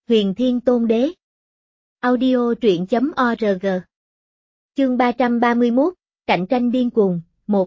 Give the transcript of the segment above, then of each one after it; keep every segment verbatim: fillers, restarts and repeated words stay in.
Huyền Thiên Tôn Đế. Audio truyện chấm org. Chương ba trăm ba mươi mốt, cạnh tranh điên cuồng, một.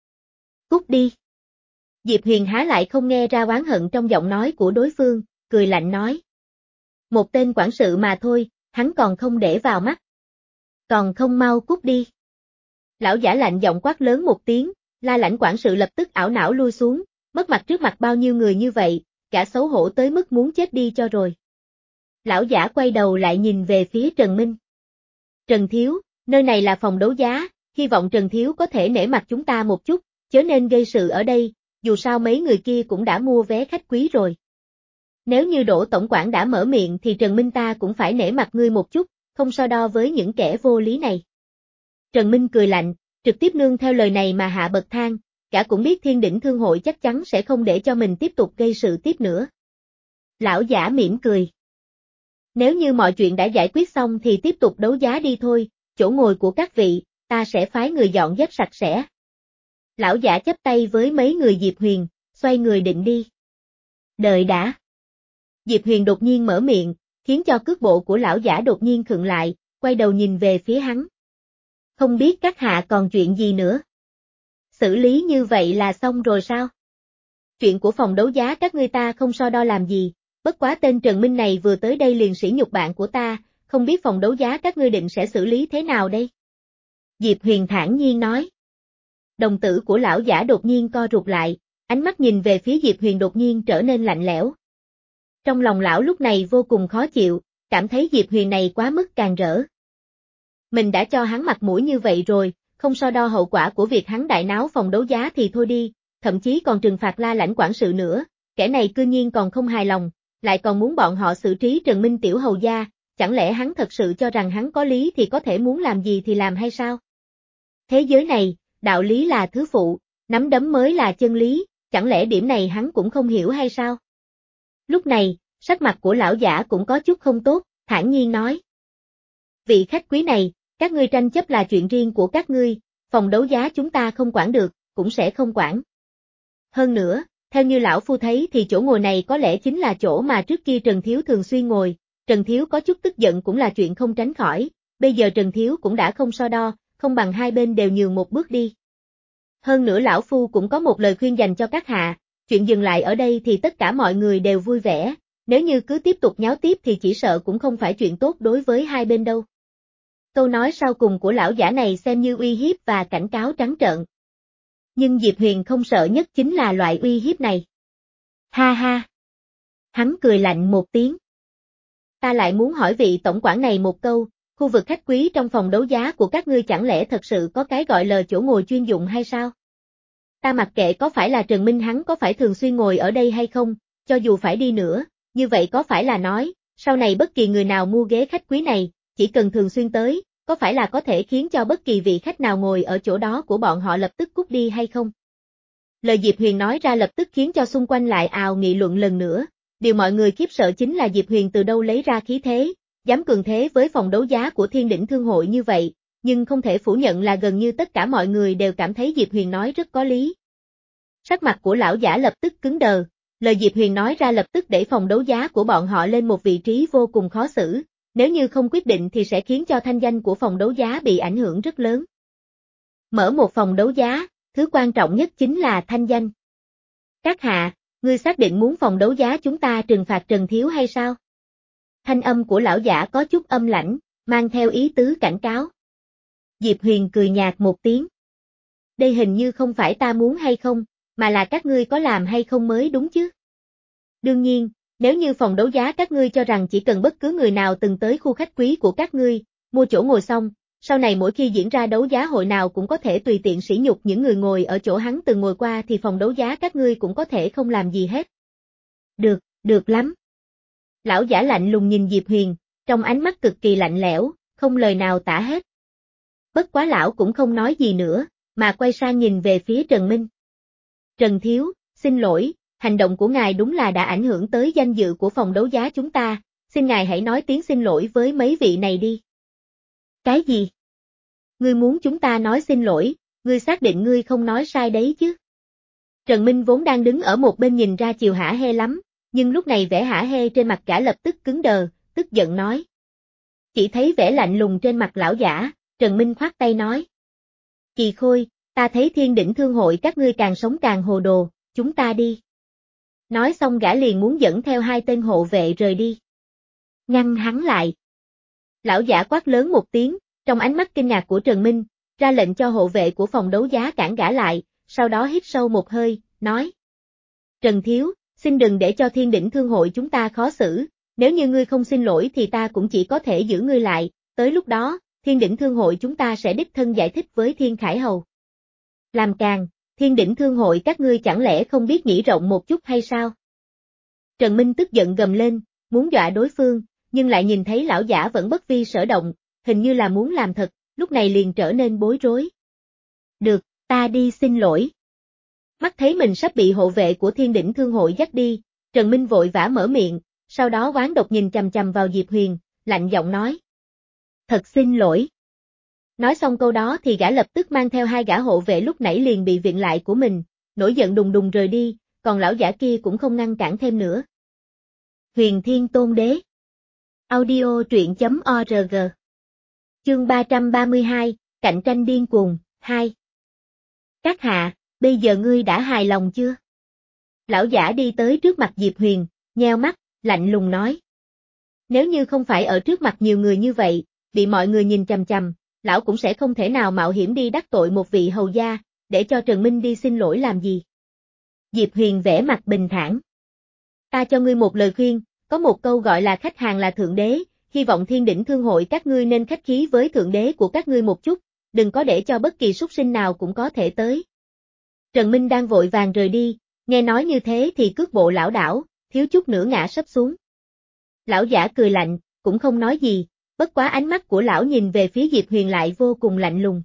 Cút đi. Diệp Huyền há lại không nghe ra oán hận trong giọng nói của đối phương, cười lạnh nói. Một tên quản sự mà thôi, hắn còn không để vào mắt. Còn không mau cút đi. Lão giả lạnh giọng quát lớn một tiếng, La Lãnh quản sự lập tức ảo não lui xuống, mất mặt trước mặt bao nhiêu người như vậy, cả xấu hổ tới mức muốn chết đi cho rồi. Lão giả quay đầu lại nhìn về phía Trần Minh. Trần Thiếu, nơi này là phòng đấu giá, hy vọng Trần Thiếu có thể nể mặt chúng ta một chút, chớ nên gây sự ở đây, dù sao mấy người kia cũng đã mua vé khách quý rồi. Nếu như Đỗ tổng quản đã mở miệng thì Trần Minh ta cũng phải nể mặt ngươi một chút, không so đo với những kẻ vô lý này. Trần Minh cười lạnh, trực tiếp nương theo lời này mà hạ bậc thang, cả cũng biết Thiên Đỉnh Thương hội chắc chắn sẽ không để cho mình tiếp tục gây sự tiếp nữa. Lão giả mỉm cười. Nếu như mọi chuyện đã giải quyết xong thì tiếp tục đấu giá đi thôi, chỗ ngồi của các vị, ta sẽ phái người dọn dẹp sạch sẽ. Lão giả chắp tay với mấy người Diệp Huyền, xoay người định đi. Đợi đã. Diệp Huyền đột nhiên mở miệng, khiến cho cước bộ của lão giả đột nhiên khựng lại, quay đầu nhìn về phía hắn. Không biết các hạ còn chuyện gì nữa? Xử lý như vậy là xong rồi sao? Chuyện của phòng đấu giá các ngươi ta không so đo làm gì, bất quá tên Trần Minh này vừa tới đây liền sỉ nhục bạn của ta, không biết phòng đấu giá các ngươi định sẽ xử lý thế nào đây? Diệp Huyền thản nhiên nói. Đồng tử của lão giả đột nhiên co rụt lại, ánh mắt nhìn về phía Diệp Huyền đột nhiên trở nên lạnh lẽo. Trong lòng lão lúc này vô cùng khó chịu, cảm thấy Diệp Huyền này quá mức càn rỡ. Mình đã cho hắn mặt mũi như vậy rồi, không so đo hậu quả của việc hắn đại náo phòng đấu giá thì thôi đi, thậm chí còn trừng phạt La Lãnh quản sự nữa, kẻ này cư nhiên còn không hài lòng, lại còn muốn bọn họ xử trí Trần Minh tiểu hầu gia, chẳng lẽ hắn thật sự cho rằng hắn có lý thì có thể muốn làm gì thì làm hay sao? Thế giới này, đạo lý là thứ phụ, nắm đấm mới là chân lý, chẳng lẽ điểm này hắn cũng không hiểu hay sao? Lúc này, sắc mặt của lão giả cũng có chút không tốt, thản nhiên nói. Vị khách quý này, các ngươi tranh chấp là chuyện riêng của các ngươi, phòng đấu giá chúng ta không quản được, cũng sẽ không quản. Hơn nữa, theo như lão phu thấy thì chỗ ngồi này có lẽ chính là chỗ mà trước kia Trần Thiếu thường xuyên ngồi, Trần Thiếu có chút tức giận cũng là chuyện không tránh khỏi, bây giờ Trần Thiếu cũng đã không so đo, không bằng hai bên đều nhường một bước đi. Hơn nữa lão phu cũng có một lời khuyên dành cho các hạ, chuyện dừng lại ở đây thì tất cả mọi người đều vui vẻ, nếu như cứ tiếp tục nháo tiếp thì chỉ sợ cũng không phải chuyện tốt đối với hai bên đâu. Câu nói sau cùng của lão giả này xem như uy hiếp và cảnh cáo trắng trợn. Nhưng Diệp Huyền không sợ nhất chính là loại uy hiếp này. Ha ha! Hắn cười lạnh một tiếng. Ta lại muốn hỏi vị tổng quản này một câu, khu vực khách quý trong phòng đấu giá của các ngươi chẳng lẽ thật sự có cái gọi là chỗ ngồi chuyên dụng hay sao? Ta mặc kệ có phải là Trần Minh hắn có phải thường xuyên ngồi ở đây hay không, cho dù phải đi nữa, như vậy có phải là nói, sau này bất kỳ người nào mua ghế khách quý này, chỉ cần thường xuyên tới, có phải là có thể khiến cho bất kỳ vị khách nào ngồi ở chỗ đó của bọn họ lập tức cút đi hay không? Lời Diệp Huyền nói ra lập tức khiến cho xung quanh lại ào nghị luận lần nữa, điều mọi người khiếp sợ chính là Diệp Huyền từ đâu lấy ra khí thế, dám cường thế với phòng đấu giá của Thiên Đỉnh Thương hội như vậy, nhưng không thể phủ nhận là gần như tất cả mọi người đều cảm thấy Diệp Huyền nói rất có lý. Sắc mặt của lão giả lập tức cứng đờ, lời Diệp Huyền nói ra lập tức đẩy phòng đấu giá của bọn họ lên một vị trí vô cùng khó xử. Nếu như không quyết định thì sẽ khiến cho thanh danh của phòng đấu giá bị ảnh hưởng rất lớn. Mở một phòng đấu giá, thứ quan trọng nhất chính là thanh danh. Các hạ, ngươi xác định muốn phòng đấu giá chúng ta trừng phạt Trần Thiếu hay sao? Thanh âm của lão giả có chút âm lãnh, mang theo ý tứ cảnh cáo. Diệp Huyền cười nhạt một tiếng. Đây hình như không phải ta muốn hay không, mà là các ngươi có làm hay không mới đúng chứ. Đương nhiên, nếu như phòng đấu giá các ngươi cho rằng chỉ cần bất cứ người nào từng tới khu khách quý của các ngươi, mua chỗ ngồi xong, sau này mỗi khi diễn ra đấu giá hội nào cũng có thể tùy tiện sỉ nhục những người ngồi ở chỗ hắn từng ngồi qua thì phòng đấu giá các ngươi cũng có thể không làm gì hết. Được, được lắm. Lão giả lạnh lùng nhìn Diệp Huyền, trong ánh mắt cực kỳ lạnh lẽo, không lời nào tả hết. Bất quá lão cũng không nói gì nữa, mà quay sang nhìn về phía Trần Minh. Trần Thiếu, xin lỗi. Hành động của ngài đúng là đã ảnh hưởng tới danh dự của phòng đấu giá chúng ta, xin ngài hãy nói tiếng xin lỗi với mấy vị này đi. Cái gì? Ngươi muốn chúng ta nói xin lỗi, ngươi xác định ngươi không nói sai đấy chứ? Trần Minh vốn đang đứng ở một bên nhìn ra chiều hả hê lắm, nhưng lúc này vẻ hả hê trên mặt gã lập tức cứng đờ, tức giận nói. Chỉ thấy vẻ lạnh lùng trên mặt lão giả, Trần Minh khoát tay nói. Kỳ Khôi, ta thấy Thiên Đỉnh Thương hội các ngươi càng sống càng hồ đồ, chúng ta đi. Nói xong gã liền muốn dẫn theo hai tên hộ vệ rời đi. Ngăn hắn lại. Lão giả quát lớn một tiếng, trong ánh mắt kinh ngạc của Trần Minh, ra lệnh cho hộ vệ của phòng đấu giá cản gã lại, sau đó hít sâu một hơi, nói. Trần Thiếu, xin đừng để cho Thiên Đỉnh Thương hội chúng ta khó xử, nếu như ngươi không xin lỗi thì ta cũng chỉ có thể giữ ngươi lại, tới lúc đó, Thiên Đỉnh Thương hội chúng ta sẽ đích thân giải thích với Thiên Khải Hầu. Làm càn, Thiên Đỉnh Thương hội các ngươi chẳng lẽ không biết nghĩ rộng một chút hay sao? Trần Minh tức giận gầm lên, muốn dọa đối phương, nhưng lại nhìn thấy lão giả vẫn bất vi sở động, hình như là muốn làm thật, lúc này liền trở nên bối rối. Được, ta đi xin lỗi. Mắt thấy mình sắp bị hộ vệ của Thiên Đỉnh Thương hội dắt đi, Trần Minh vội vã mở miệng, sau đó oán độc nhìn chằm chằm vào Diệp Huyền, lạnh giọng nói. Thật xin lỗi. Nói xong câu đó thì gã lập tức mang theo hai gã hộ vệ lúc nãy liền bị viện lại của mình, nổi giận đùng đùng rời đi, còn lão giả kia cũng không ngăn cản thêm nữa. Huyền Thiên Tôn Đế. Audio truyện chấm org. Chương ba trăm ba mươi hai, cạnh tranh điên cuồng, hai. Các hạ, bây giờ ngươi đã hài lòng chưa? Lão giả đi tới trước mặt Diệp Huyền, nheo mắt, lạnh lùng nói. Nếu như không phải ở trước mặt nhiều người như vậy, bị mọi người nhìn chằm chằm, lão cũng sẽ không thể nào mạo hiểm đi đắc tội một vị hầu gia, để cho Trần Minh đi xin lỗi làm gì. Diệp Huyền vẽ mặt bình thản. Ta cho ngươi một lời khuyên, có một câu gọi là khách hàng là thượng đế, hy vọng Thiên Đỉnh Thương hội các ngươi nên khách khí với thượng đế của các ngươi một chút, đừng có để cho bất kỳ súc sinh nào cũng có thể tới. Trần Minh đang vội vàng rời đi, nghe nói như thế thì cước bộ lảo đảo, thiếu chút nữa ngã sấp xuống. Lão giả cười lạnh, cũng không nói gì, bất quá ánh mắt của lão nhìn về phía Diệp Huyền lại vô cùng lạnh lùng.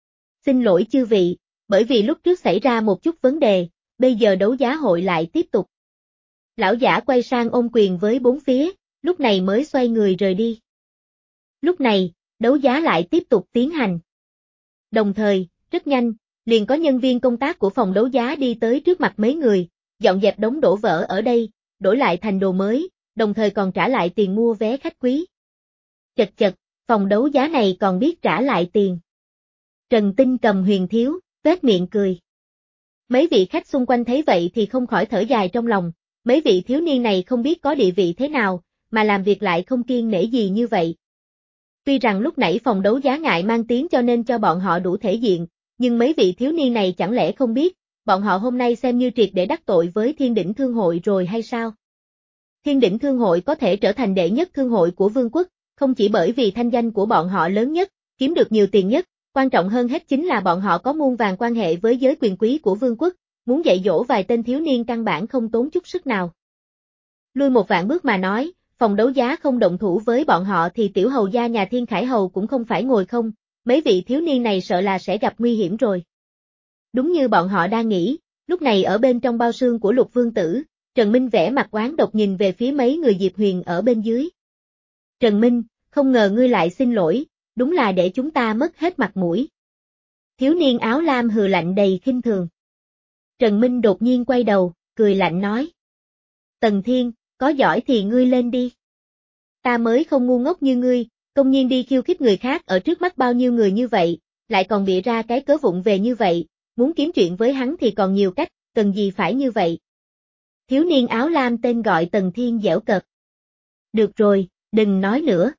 Xin lỗi chư vị, bởi vì lúc trước xảy ra một chút vấn đề, bây giờ đấu giá hội lại tiếp tục. Lão giả quay sang ôm quyền với bốn phía, lúc này mới xoay người rời đi. Lúc này, đấu giá lại tiếp tục tiến hành. Đồng thời, rất nhanh, liền có nhân viên công tác của phòng đấu giá đi tới trước mặt mấy người, dọn dẹp đống đổ vỡ ở đây, đổi lại thành đồ mới, đồng thời còn trả lại tiền mua vé khách quý. Chật chật, phòng đấu giá này còn biết trả lại tiền. Trần Tinh cầm Huyền Thiếu, vết miệng cười. Mấy vị khách xung quanh thấy vậy thì không khỏi thở dài trong lòng, mấy vị thiếu niên này không biết có địa vị thế nào, mà làm việc lại không kiêng nể gì như vậy. Tuy rằng lúc nãy phòng đấu giá ngại mang tiếng cho nên cho bọn họ đủ thể diện, nhưng mấy vị thiếu niên này chẳng lẽ không biết, bọn họ hôm nay xem như triệt để đắc tội với Thiên Đỉnh Thương hội rồi hay sao? Thiên Đỉnh Thương hội có thể trở thành đệ nhất thương hội của vương quốc, không chỉ bởi vì thanh danh của bọn họ lớn nhất, kiếm được nhiều tiền nhất, quan trọng hơn hết chính là bọn họ có muôn vàn quan hệ với giới quyền quý của vương quốc, muốn dạy dỗ vài tên thiếu niên căn bản không tốn chút sức nào. Lui một vạn bước mà nói, phòng đấu giá không động thủ với bọn họ thì tiểu hầu gia nhà Thiên Khải Hầu cũng không phải ngồi không, mấy vị thiếu niên này sợ là sẽ gặp nguy hiểm rồi. Đúng như bọn họ đang nghĩ, lúc này ở bên trong bao xương của Lục Vương Tử, Trần Minh vẽ mặt oán độc nhìn về phía mấy người Diệp Huyền ở bên dưới. Trần Minh, không ngờ ngươi lại xin lỗi, đúng là để chúng ta mất hết mặt mũi. Thiếu niên áo lam hừ lạnh đầy khinh thường. Trần Minh đột nhiên quay đầu, cười lạnh nói. Tần Thiên, có giỏi thì ngươi lên đi. Ta mới không ngu ngốc như ngươi, công nhiên đi khiêu khích người khác ở trước mắt bao nhiêu người như vậy, lại còn bịa ra cái cớ vụng về như vậy, muốn kiếm chuyện với hắn thì còn nhiều cách, cần gì phải như vậy. Thiếu niên áo lam tên gọi Tần Thiên giễu cợt. Được rồi, đừng nói nữa.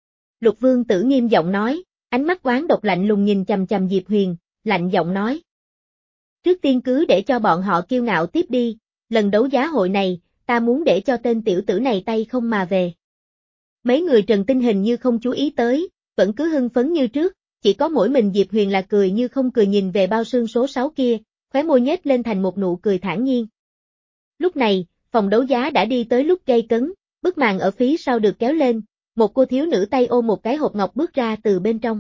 Lục Vương Tử nghiêm giọng nói, ánh mắt oán độc lạnh lùng nhìn chằm chằm Diệp Huyền, lạnh giọng nói. Trước tiên cứ để cho bọn họ kiêu ngạo tiếp đi, lần đấu giá hội này, ta muốn để cho tên tiểu tử này tay không mà về. Mấy người Trần Tinh hình như không chú ý tới, vẫn cứ hưng phấn như trước, chỉ có mỗi mình Diệp Huyền là cười như không cười nhìn về bao xương số sáu kia, khóe môi nhếch lên thành một nụ cười thản nhiên. Lúc này, phòng đấu giá đã đi tới lúc gây cấn, bức màn ở phía sau được kéo lên, một cô thiếu nữ tay ôm một cái hộp ngọc bước ra từ bên trong.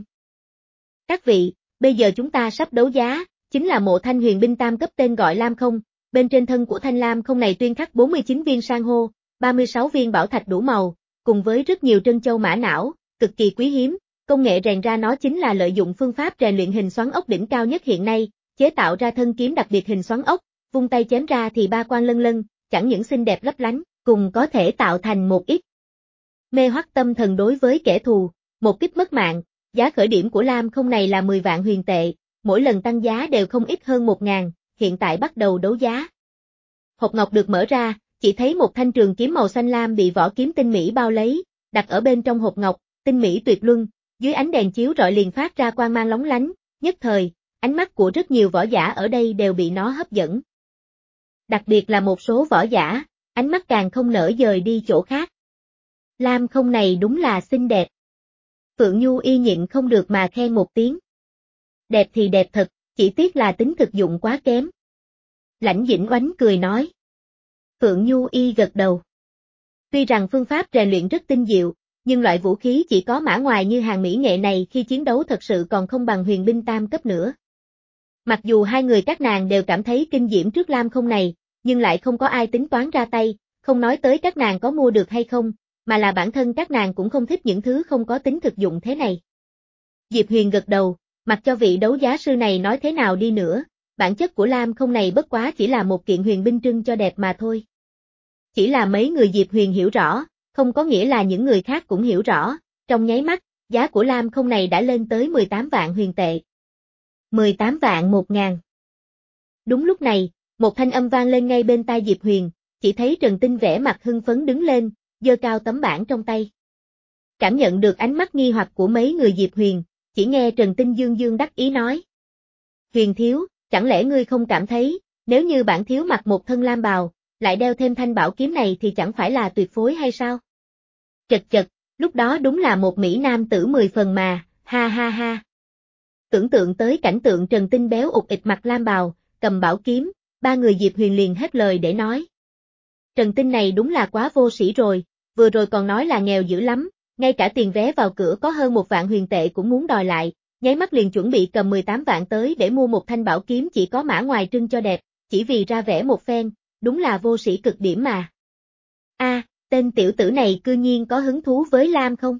Các vị, bây giờ chúng ta sắp đấu giá, chính là mộ thanh huyền binh tam cấp tên gọi Lam Không, bên trên thân của thanh Lam Không này tuyên khắc bốn mươi chín viên san hô, ba mươi sáu viên bảo thạch đủ màu, cùng với rất nhiều trân châu mã não, cực kỳ quý hiếm, công nghệ rèn ra nó chính là lợi dụng phương pháp rèn luyện hình xoắn ốc đỉnh cao nhất hiện nay, chế tạo ra thân kiếm đặc biệt hình xoắn ốc, vung tay chém ra thì ba quang lân lân, chẳng những xinh đẹp lấp lánh, cùng có thể tạo thành một ít mê hoặc tâm thần đối với kẻ thù, một kích mất mạng, giá khởi điểm của Lam Không này là mười vạn huyền tệ, mỗi lần tăng giá đều không ít hơn một ngàn, hiện tại bắt đầu đấu giá. Hộp ngọc được mở ra, chỉ thấy một thanh trường kiếm màu xanh lam bị vỏ kiếm tinh mỹ bao lấy, đặt ở bên trong hộp ngọc, tinh mỹ tuyệt luân, dưới ánh đèn chiếu rọi liền phát ra quang mang lóng lánh, nhất thời, ánh mắt của rất nhiều võ giả ở đây đều bị nó hấp dẫn. Đặc biệt là một số võ giả, ánh mắt càng không nỡ dời đi chỗ khác. Lam Không này đúng là xinh đẹp. Phượng Nhu Y nhịn không được mà khen một tiếng. Đẹp thì đẹp thật, chỉ tiếc là tính thực dụng quá kém. Lãnh Dĩnh Oánh cười nói. Phượng Nhu Y gật đầu. Tuy rằng phương pháp rèn luyện rất tinh diệu, nhưng loại vũ khí chỉ có mã ngoài như hàng mỹ nghệ này khi chiến đấu thật sự còn không bằng huyền binh tam cấp nữa. Mặc dù hai người các nàng đều cảm thấy kinh diễm trước Lam Không này, nhưng lại không có ai tính toán ra tay, không nói tới các nàng có mua được hay không, mà là bản thân các nàng cũng không thích những thứ không có tính thực dụng thế này. Diệp Huyền gật đầu, mặc cho vị đấu giá sư này nói thế nào đi nữa, bản chất của Lam Không này bất quá chỉ là một kiện huyền binh trưng cho đẹp mà thôi. Chỉ là mấy người Diệp Huyền hiểu rõ, không có nghĩa là những người khác cũng hiểu rõ, trong nháy mắt, giá của Lam Không này đã lên tới mười tám vạn huyền tệ. mười tám vạn một ngàn. Đúng lúc này, một thanh âm vang lên ngay bên tai Diệp Huyền, chỉ thấy Trần Tinh vẻ mặt hưng phấn đứng lên, giơ cao tấm bảng trong tay. Cảm nhận được ánh mắt nghi hoặc của mấy người Diệp Huyền, chỉ nghe Trần Tinh dương dương đắc ý nói. Huyền thiếu, chẳng lẽ ngươi không cảm thấy, nếu như bản thiếu mặc một thân lam bào, lại đeo thêm thanh bảo kiếm này thì chẳng phải là tuyệt phối hay sao? Chật chật, lúc đó đúng là một mỹ nam tử mười phần mà, ha ha ha. Tưởng tượng tới cảnh tượng Trần Tinh béo ụt ịch mặc lam bào, cầm bảo kiếm, ba người Diệp Huyền liền hết lời để nói. Trần Tinh này đúng là quá vô sĩ rồi, vừa rồi còn nói là nghèo dữ lắm, ngay cả tiền vé vào cửa có hơn một vạn huyền tệ cũng muốn đòi lại, nháy mắt liền chuẩn bị cầm mười tám vạn tới để mua một thanh bảo kiếm chỉ có mã ngoài trưng cho đẹp, chỉ vì ra vẻ một phen, đúng là vô sĩ cực điểm mà. A, à, tên tiểu tử này cư nhiên có hứng thú với Lam Không?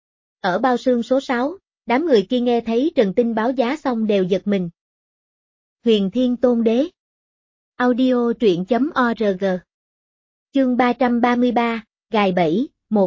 Ở bao xương số sáu, đám người kia nghe thấy Trần Tinh báo giá xong đều giật mình. Huyền Thiên Tôn Đế. Audio truyện chấm org. Chương ba trăm ba mươi ba, Gài Bẫy, một.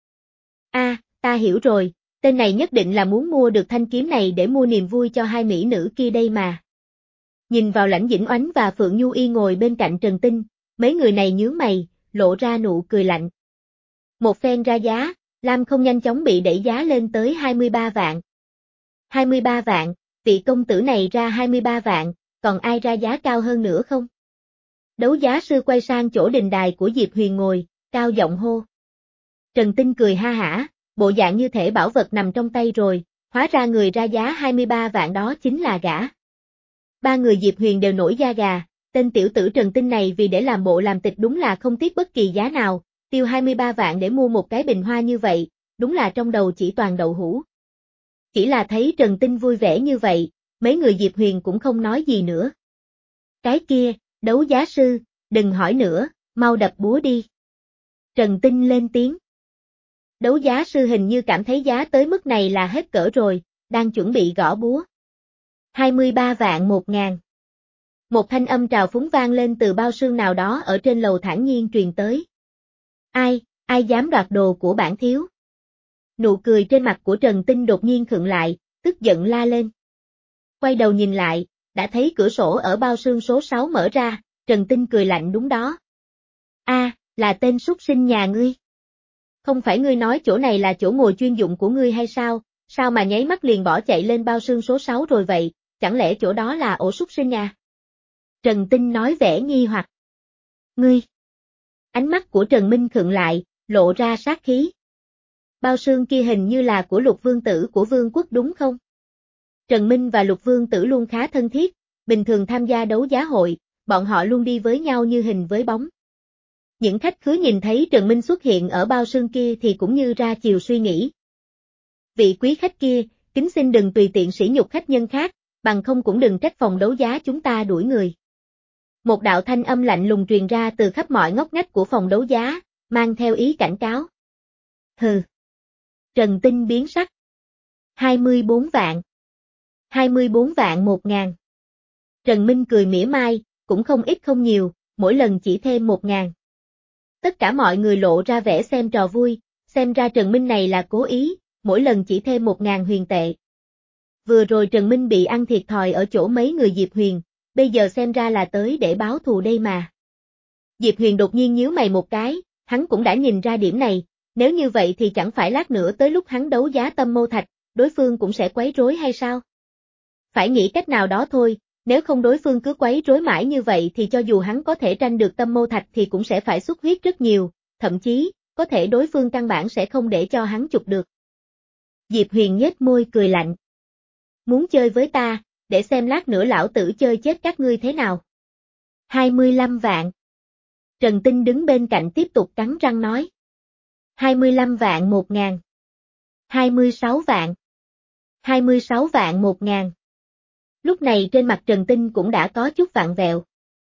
A, à, ta hiểu rồi, tên này nhất định là muốn mua được thanh kiếm này để mua niềm vui cho hai mỹ nữ kia đây mà. Nhìn vào Lãnh Dĩnh Oánh và Phượng Nhu Y ngồi bên cạnh Trần Tinh, mấy người này nhướng mày, lộ ra nụ cười lạnh. Một phen ra giá, Lam Không nhanh chóng bị đẩy giá lên tới hai mươi ba vạn. hai mươi ba vạn, vị công tử này ra hai mươi ba vạn, còn ai ra giá cao hơn nữa không? Đấu giá sư quay sang chỗ đình đài của Diệp Huyền ngồi, cao giọng hô. Trần Tinh cười ha hả, bộ dạng như thể bảo vật nằm trong tay rồi, hóa ra người ra giá hai mươi ba vạn đó chính là gã. Ba người Diệp Huyền đều nổi da gà, tên tiểu tử Trần Tinh này vì để làm bộ làm tịch đúng là không tiếc bất kỳ giá nào, tiêu hai mươi ba vạn để mua một cái bình hoa như vậy, đúng là trong đầu chỉ toàn đậu hũ. Chỉ là thấy Trần Tinh vui vẻ như vậy, mấy người Diệp Huyền cũng không nói gì nữa. Cái kia, đấu giá sư, đừng hỏi nữa, mau đập búa đi. Trần Tinh lên tiếng. Đấu giá sư hình như cảm thấy giá tới mức này là hết cỡ rồi, đang chuẩn bị gõ búa. hai mươi ba vạn một ngàn. Một thanh âm trào phúng vang lên từ bao xương nào đó ở trên lầu thản nhiên truyền tới. Ai, ai dám đoạt đồ của bản thiếu? Nụ cười trên mặt của Trần Tinh đột nhiên khựng lại, tức giận la lên. Quay đầu nhìn lại, đã thấy cửa sổ ở bao xương số sáu mở ra, Trần Tinh cười lạnh đúng đó. A, à, là tên súc sinh nhà ngươi. Không phải ngươi nói chỗ này là chỗ ngồi chuyên dụng của ngươi hay sao, sao mà nháy mắt liền bỏ chạy lên bao xương số sáu rồi vậy, chẳng lẽ chỗ đó là ổ súc sinh à? Trần Tinh nói vẻ nghi hoặc. Ngươi. Ánh mắt của Trần Minh khựng lại, lộ ra sát khí. Bao xương kia hình như là của Lục Vương Tử của Vương quốc đúng không? Trần Minh và Lục Vương Tử luôn khá thân thiết, bình thường tham gia đấu giá hội, bọn họ luôn đi với nhau như hình với bóng. Những khách khứa nhìn thấy Trần Minh xuất hiện ở bao xương kia thì cũng như ra chiều suy nghĩ. Vị quý khách kia, kính xin đừng tùy tiện sỉ nhục khách nhân khác, bằng không cũng đừng trách phòng đấu giá chúng ta đuổi người. Một đạo thanh âm lạnh lùng truyền ra từ khắp mọi ngóc ngách của phòng đấu giá, mang theo ý cảnh cáo. Hừ. Trần Tinh biến sắc. hai mươi bốn vạn. hai mươi bốn vạn một ngàn. Trần Minh cười mỉa mai, cũng không ít không nhiều, mỗi lần chỉ thêm một ngàn. Tất cả mọi người lộ ra vẻ xem trò vui, xem ra Trần Minh này là cố ý, mỗi lần chỉ thêm một ngàn huyền tệ. Vừa rồi Trần Minh bị ăn thiệt thòi ở chỗ mấy người Diệp Huyền, bây giờ xem ra là tới để báo thù đây mà. Diệp Huyền đột nhiên nhíu mày một cái, hắn cũng đã nhìn ra điểm này, nếu như vậy thì chẳng phải lát nữa tới lúc hắn đấu giá Tâm Mâu Thạch, đối phương cũng sẽ quấy rối hay sao? Phải nghĩ cách nào đó thôi, nếu không đối phương cứ quấy rối mãi như vậy thì cho dù hắn có thể tranh được Tâm Mâu Thạch thì cũng sẽ phải xuất huyết rất nhiều, thậm chí, có thể đối phương căn bản sẽ không để cho hắn chụp được. Diệp Huyền nhếch môi cười lạnh. Muốn chơi với ta, để xem lát nữa lão tử chơi chết các ngươi thế nào. hai mươi lăm vạn. Trần Tinh đứng bên cạnh tiếp tục cắn răng nói. hai mươi lăm vạn một ngàn. hai mươi sáu vạn. hai mươi sáu vạn một ngàn. Lúc này trên mặt Trần Tinh cũng đã có chút vặn vẹo.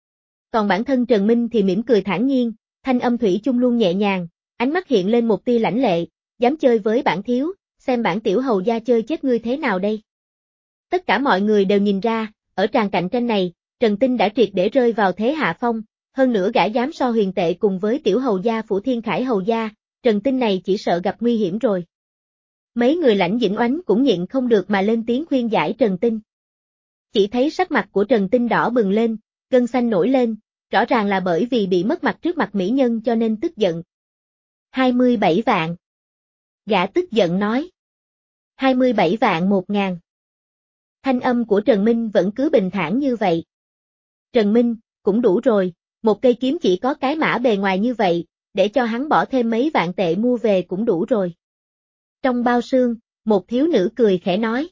Còn bản thân Trần Minh thì mỉm cười thản nhiên, thanh âm thủy chung luôn nhẹ nhàng, ánh mắt hiện lên một tia lãnh lệ, dám chơi với bản thiếu, xem bản tiểu hầu gia chơi chết ngươi thế nào đây. Tất cả mọi người đều nhìn ra, ở tràng cạnh tranh này, Trần Tinh đã triệt để rơi vào thế hạ phong, hơn nữa gã dám so huyền tệ cùng với tiểu hầu gia Phủ Thiên Khải hầu gia, Trần Tinh này chỉ sợ gặp nguy hiểm rồi. Mấy người Lãnh Dĩnh Oánh cũng nhịn không được mà lên tiếng khuyên giải Trần Tinh. Chỉ thấy sắc mặt của Trần Tinh đỏ bừng lên, gân xanh nổi lên, rõ ràng là bởi vì bị mất mặt trước mặt mỹ nhân cho nên tức giận. hai mươi bảy vạn. Gã tức giận nói. hai mươi bảy vạn một ngàn. Thanh âm của Trần Minh vẫn cứ bình thản như vậy. Trần Minh, cũng đủ rồi, một cây kiếm chỉ có cái mã bề ngoài như vậy, để cho hắn bỏ thêm mấy vạn tệ mua về cũng đủ rồi. Trong bao sương, một thiếu nữ cười khẽ nói.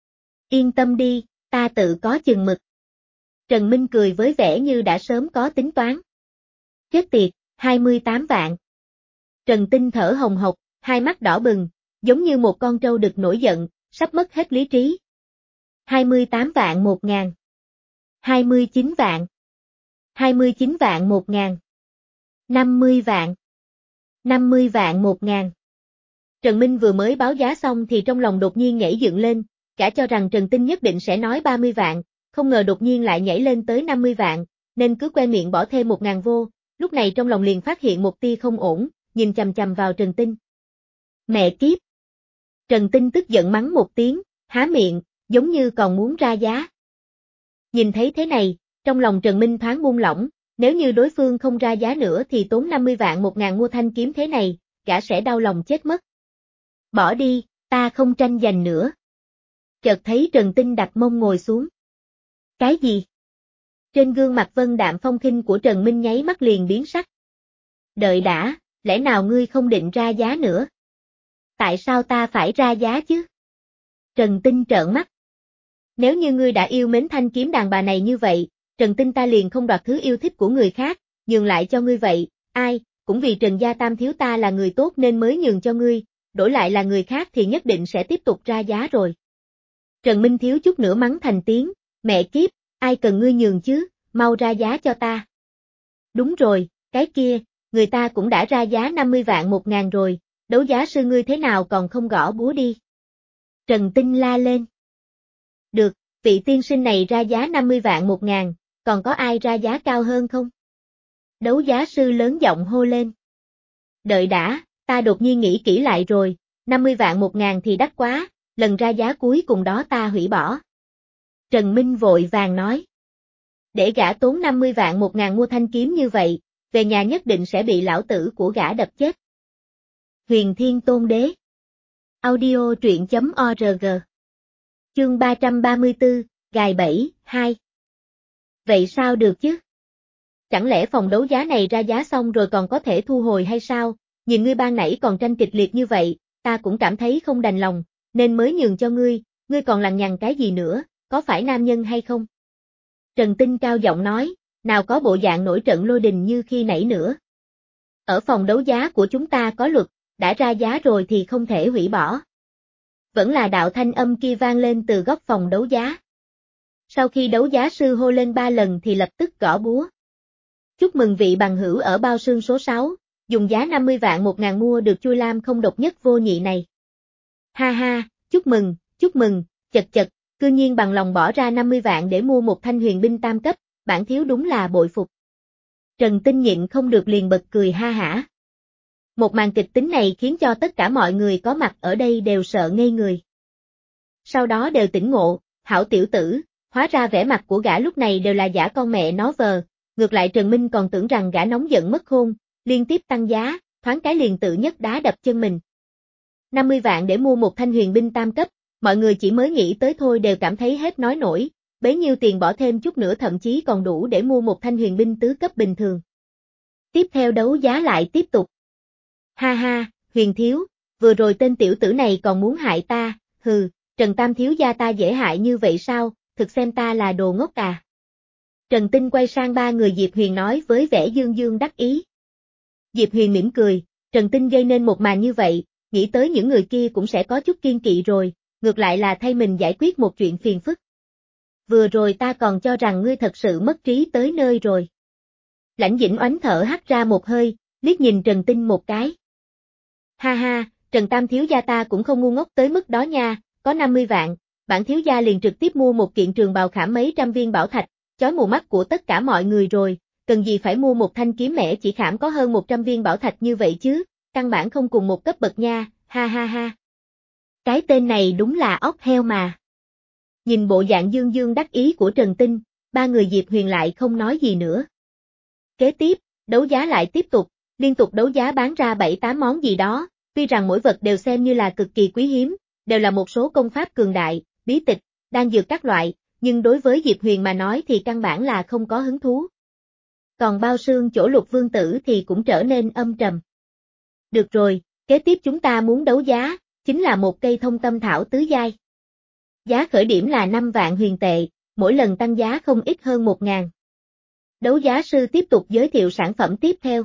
Yên tâm đi, ta tự có chừng mực. Trần Minh cười với vẻ như đã sớm có tính toán. Chết tiệt, hai mươi tám vạn. Trần Tinh thở hồng hộc, hai mắt đỏ bừng, giống như một con trâu đực nổi giận, sắp mất hết lý trí. hai mươi tám vạn một ngàn. hai mươi chín vạn. hai mươi chín vạn một ngàn. năm mươi vạn. năm mươi vạn một ngàn. Trần Minh vừa mới báo giá xong thì trong lòng đột nhiên nhảy dựng lên, cả cho rằng Trần Tinh nhất định sẽ nói ba mươi vạn, không ngờ đột nhiên lại nhảy lên tới năm mươi vạn, nên cứ que miệng bỏ thêm một ngàn vô, lúc này trong lòng liền phát hiện một tia không ổn, nhìn chằm chằm vào Trần Tinh. Mẹ kiếp! Trần Tinh tức giận mắng một tiếng, há miệng, giống như còn muốn ra giá. Nhìn thấy thế này, trong lòng Trần Minh thoáng buông lỏng, nếu như đối phương không ra giá nữa thì tốn năm mươi vạn một ngàn mua thanh kiếm thế này, gã sẽ đau lòng chết mất. Bỏ đi, ta không tranh giành nữa. Chợt thấy Trần Tinh đặt mông ngồi xuống. Cái gì? Trên gương mặt vân đạm phong khinh của Trần Minh nháy mắt liền biến sắc. Đợi đã, lẽ nào ngươi không định ra giá nữa? Tại sao ta phải ra giá chứ? Trần Tinh trợn mắt. Nếu như ngươi đã yêu mến thanh kiếm đàn bà này như vậy, Trần Tinh ta liền không đoạt thứ yêu thích của người khác, nhường lại cho ngươi vậy, ai, cũng vì Trần gia tam thiếu ta là người tốt nên mới nhường cho ngươi, đổi lại là người khác thì nhất định sẽ tiếp tục ra giá rồi. Trần Minh thiếu chút nữa mắng thành tiếng, mẹ kiếp, ai cần ngươi nhường chứ, mau ra giá cho ta. Đúng rồi, cái kia, người ta cũng đã ra giá năm mươi vạn một ngàn rồi, đấu giá sư ngươi thế nào còn không gõ búa đi. Trần Tinh la lên. Được, vị tiên sinh này ra giá năm mươi vạn một ngàn, còn có ai ra giá cao hơn không? Đấu giá sư lớn giọng hô lên. Đợi đã, ta đột nhiên nghĩ kỹ lại rồi, năm mươi vạn một ngàn thì đắt quá, lần ra giá cuối cùng đó ta hủy bỏ. Trần Minh vội vàng nói. Để gã tốn năm mươi vạn một ngàn mua thanh kiếm như vậy, về nhà nhất định sẽ bị lão tử của gã đập chết. Huyền Thiên Tôn Đế. Audio truyện chấm org. Chương ba trăm ba mươi tư, gài bẫy, hai. Vậy sao được chứ? Chẳng lẽ phòng đấu giá này ra giá xong rồi còn có thể thu hồi hay sao? Nhìn ngươi ban nãy còn tranh kịch liệt như vậy, ta cũng cảm thấy không đành lòng, nên mới nhường cho ngươi, ngươi còn lằng nhằng cái gì nữa, có phải nam nhân hay không? Trần Tinh cao giọng nói, nào có bộ dạng nổi trận lôi đình như khi nãy nữa. Ở phòng đấu giá của chúng ta có luật, đã ra giá rồi thì không thể hủy bỏ. Vẫn là đạo thanh âm kia vang lên từ góc phòng đấu giá. Sau khi đấu giá sư hô lên ba lần thì lập tức gõ búa. Chúc mừng vị bằng hữu ở bao sương số sáu, dùng giá năm mươi vạn một ngàn mua được chui lam không độc nhất vô nhị này. Ha ha, chúc mừng, chúc mừng, chật chật, cư nhiên bằng lòng bỏ ra năm mươi vạn để mua một thanh huyền binh tam cấp, bản thiếu đúng là bội phục. Trần Tinh nhịn không được liền bật cười ha hả. Một màn kịch tính này khiến cho tất cả mọi người có mặt ở đây đều sợ ngây người. Sau đó đều tỉnh ngộ, hảo tiểu tử, hóa ra vẻ mặt của gã lúc này đều là giả con mẹ nó vờ, ngược lại Trần Minh còn tưởng rằng gã nóng giận mất khôn, liên tiếp tăng giá, thoáng cái liền tự nhất đá đập chân mình. năm mươi vạn để mua một thanh huyền binh tam cấp, mọi người chỉ mới nghĩ tới thôi đều cảm thấy hết nói nổi, bấy nhiêu tiền bỏ thêm chút nữa thậm chí còn đủ để mua một thanh huyền binh tứ cấp bình thường. Tiếp theo đấu giá lại tiếp tục. Ha ha, Huyền thiếu, vừa rồi tên tiểu tử này còn muốn hại ta, hừ, Trần Tam thiếu gia ta dễ hại như vậy sao, thực xem ta là đồ ngốc à. Trần Tinh quay sang ba người Diệp Huyền nói với vẻ dương dương đắc ý. Diệp Huyền mỉm cười, Trần Tinh gây nên một màn như vậy, nghĩ tới những người kia cũng sẽ có chút kiên kỵ rồi, ngược lại là thay mình giải quyết một chuyện phiền phức. Vừa rồi ta còn cho rằng ngươi thật sự mất trí tới nơi rồi. Lãnh Dĩnh oánh thở hắt ra một hơi, liếc nhìn Trần Tinh một cái. Ha ha, Trần Tam thiếu gia ta cũng không ngu ngốc tới mức đó nha, có năm mươi vạn, bản thiếu gia liền trực tiếp mua một kiện trường bào khảm mấy trăm viên bảo thạch, chói mù mắt của tất cả mọi người rồi, cần gì phải mua một thanh kiếm mẻ chỉ khảm có hơn một trăm viên bảo thạch như vậy chứ, căn bản không cùng một cấp bậc nha, ha ha ha. Cái tên này đúng là ốc heo mà. Nhìn bộ dạng dương dương đắc ý của Trần Tinh, ba người Diệp Huyền lại không nói gì nữa. Kế tiếp, đấu giá lại tiếp tục, liên tục đấu giá bán ra bảy tám món gì đó, tuy rằng mỗi vật đều xem như là cực kỳ quý hiếm, đều là một số công pháp cường đại, bí tịch, đan dược các loại, nhưng đối với Diệp Huyền mà nói thì căn bản là không có hứng thú. Còn bao xương chỗ Lục Vương Tử thì cũng trở nên âm trầm. Được rồi, kế tiếp chúng ta muốn đấu giá, chính là một cây thông tâm thảo tứ giai. Giá khởi điểm là năm vạn huyền tệ, mỗi lần tăng giá không ít hơn một ngàn. Đấu giá sư tiếp tục giới thiệu sản phẩm tiếp theo.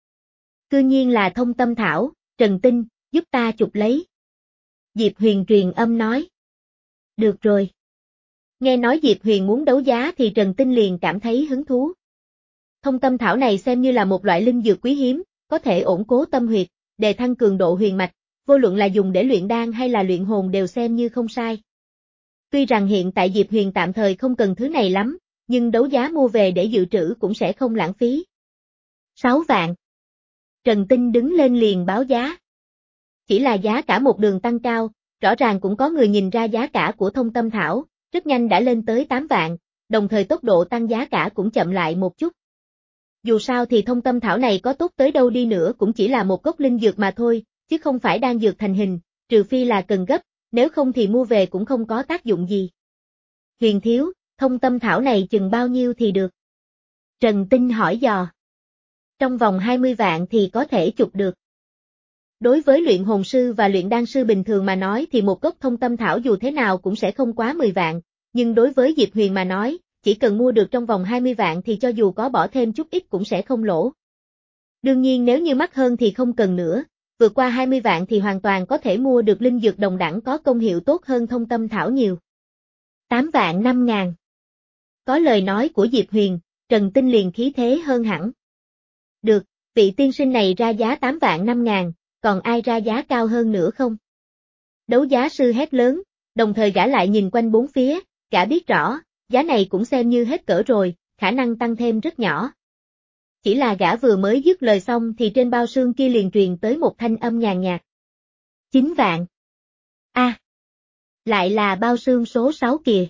Cư nhiên là thông tâm thảo, Trần Tinh, giúp ta chụp lấy. Diệp Huyền truyền âm nói. Được rồi. Nghe nói Diệp Huyền muốn đấu giá thì Trần Tinh liền cảm thấy hứng thú. Thông tâm thảo này xem như là một loại linh dược quý hiếm, có thể ổn cố tâm huyệt, đề thăng cường độ huyền mạch, vô luận là dùng để luyện đan hay là luyện hồn đều xem như không sai. Tuy rằng hiện tại Diệp Huyền tạm thời không cần thứ này lắm, nhưng đấu giá mua về để dự trữ cũng sẽ không lãng phí. sáu vạn. Trần Tinh đứng lên liền báo giá. Chỉ là giá cả một đường tăng cao, rõ ràng cũng có người nhìn ra giá cả của thông tâm thảo, rất nhanh đã lên tới tám vạn, đồng thời tốc độ tăng giá cả cũng chậm lại một chút. Dù sao thì thông tâm thảo này có tốt tới đâu đi nữa cũng chỉ là một gốc linh dược mà thôi, chứ không phải đan dược thành hình, trừ phi là cần gấp, nếu không thì mua về cũng không có tác dụng gì. Huyền thiếu, thông tâm thảo này chừng bao nhiêu thì được? Trần Tinh hỏi dò. Trong vòng hai mươi vạn thì có thể chụp được. Đối với luyện hồn sư và luyện đan sư bình thường mà nói thì một gốc thông tâm thảo dù thế nào cũng sẽ không quá mười vạn, nhưng đối với Diệp Huyền mà nói, chỉ cần mua được trong vòng hai mươi vạn thì cho dù có bỏ thêm chút ít cũng sẽ không lỗ. Đương nhiên nếu như mắc hơn thì không cần nữa, vượt qua hai mươi vạn thì hoàn toàn có thể mua được linh dược đồng đẳng có công hiệu tốt hơn thông tâm thảo nhiều. tám vạn năm ngàn. Có lời nói của Diệp Huyền, Trần Tinh liền khí thế hơn hẳn. Được, vị tiên sinh này ra giá tám vạn năm ngàn, còn ai ra giá cao hơn nữa không? Đấu giá sư hét lớn, đồng thời gã lại nhìn quanh bốn phía, gã biết rõ, giá này cũng xem như hết cỡ rồi, khả năng tăng thêm rất nhỏ. Chỉ là gã vừa mới dứt lời xong thì trên bao xương kia liền truyền tới một thanh âm nhàn nhạt. chín vạn. A, à, lại là bao xương số sáu kìa.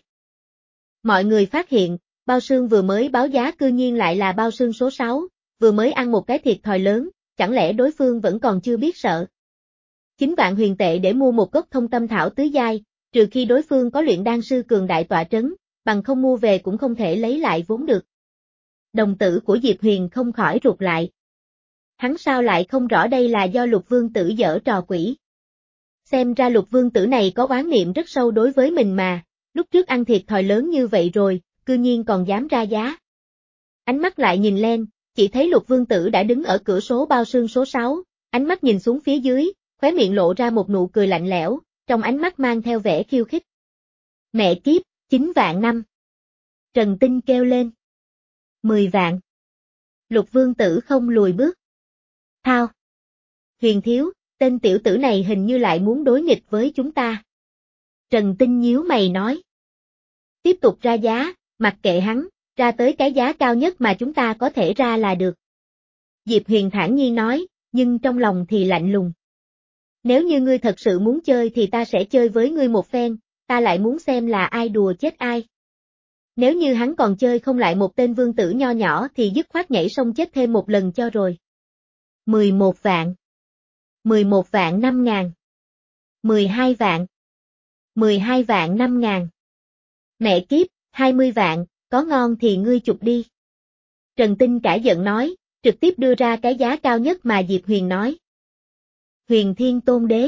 Mọi người phát hiện, bao xương vừa mới báo giá cư nhiên lại là bao xương số sáu, vừa mới ăn một cái thiệt thòi lớn, chẳng lẽ đối phương vẫn còn chưa biết sợ. chín vạn huyền tệ để mua một gốc thông tâm thảo tứ giai, trừ khi đối phương có luyện đan sư cường đại tọa trấn, bằng không mua về cũng không thể lấy lại vốn được. Đồng tử của Diệp Huyền không khỏi rụt lại. Hắn sao lại không rõ đây là do Lục Vương Tử giở trò quỷ. Xem ra Lục Vương Tử này có oán niệm rất sâu đối với mình mà, lúc trước ăn thiệt thòi lớn như vậy rồi, cư nhiên còn dám ra giá. Ánh mắt lại nhìn lên, chỉ thấy Lục Vương Tử đã đứng ở cửa số bao xương số sáu, ánh mắt nhìn xuống phía dưới, khóe miệng lộ ra một nụ cười lạnh lẽo, trong ánh mắt mang theo vẻ khiêu khích. Mẹ kiếp, chín vạn năm. Trần Tinh kêu lên. mười vạn. Lục Vương Tử không lùi bước. Thao. Huyền thiếu, tên tiểu tử này hình như lại muốn đối nghịch với chúng ta. Trần Tinh nhíu mày nói. Tiếp tục ra giá, mặc kệ hắn, Ra tới cái giá cao nhất mà chúng ta có thể ra là được. Diệp Huyền thản nhiên nói, nhưng trong lòng thì lạnh lùng. Nếu như ngươi thật sự muốn chơi thì ta sẽ chơi với ngươi một phen, ta lại muốn xem là ai đùa chết ai. Nếu như hắn còn chơi không lại một tên vương tử nho nhỏ thì dứt khoát nhảy sông chết thêm một lần cho rồi. mười một vạn. mười một vạn năm ngàn. mười hai vạn. mười hai vạn năm ngàn. Mẹ kiếp, hai mươi vạn, có ngon thì ngươi chụp đi. Trần Tinh cả giận nói, trực tiếp đưa ra cái giá cao nhất mà Diệp Huyền nói. Huyền Thiên Tôn Đế.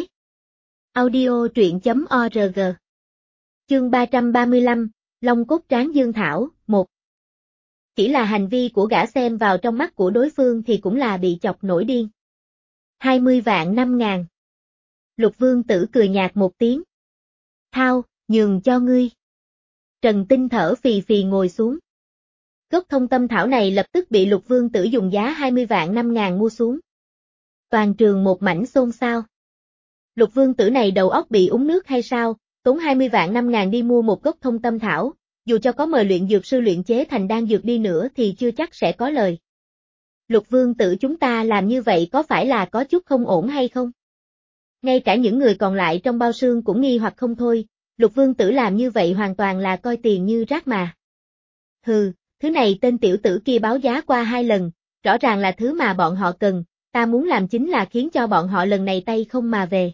Audio truyện chấm org. Chương ba trăm ba mươi lăm, Long Cốt Tráng Dương Thảo, một. Chỉ là hành vi của gã xem vào trong mắt của đối phương thì cũng là bị chọc nổi điên. hai mươi vạn năm ngàn. Lục Vương Tử cười nhạt một tiếng. Thao, nhường cho ngươi. Trần Tinh thở phì phì ngồi xuống. Gốc thông tâm thảo này lập tức bị Lục Vương Tử dùng giá hai mươi vạn năm ngàn mua xuống. Toàn trường một mảnh xôn xao. Lục Vương Tử này đầu óc bị uống nước hay sao, tốn hai mươi vạn năm ngàn đi mua một gốc thông tâm thảo, dù cho có mời luyện dược sư luyện chế thành đan dược đi nữa thì chưa chắc sẽ có lời. Lục Vương Tử chúng ta làm như vậy có phải là có chút không ổn hay không? Ngay cả những người còn lại trong bao xương cũng nghi hoặc không thôi, Lục Vương Tử làm như vậy hoàn toàn là coi tiền như rác mà. Hừ, thứ này tên tiểu tử kia báo giá qua hai lần, rõ ràng là thứ mà bọn họ cần, ta muốn làm chính là khiến cho bọn họ lần này tay không mà về.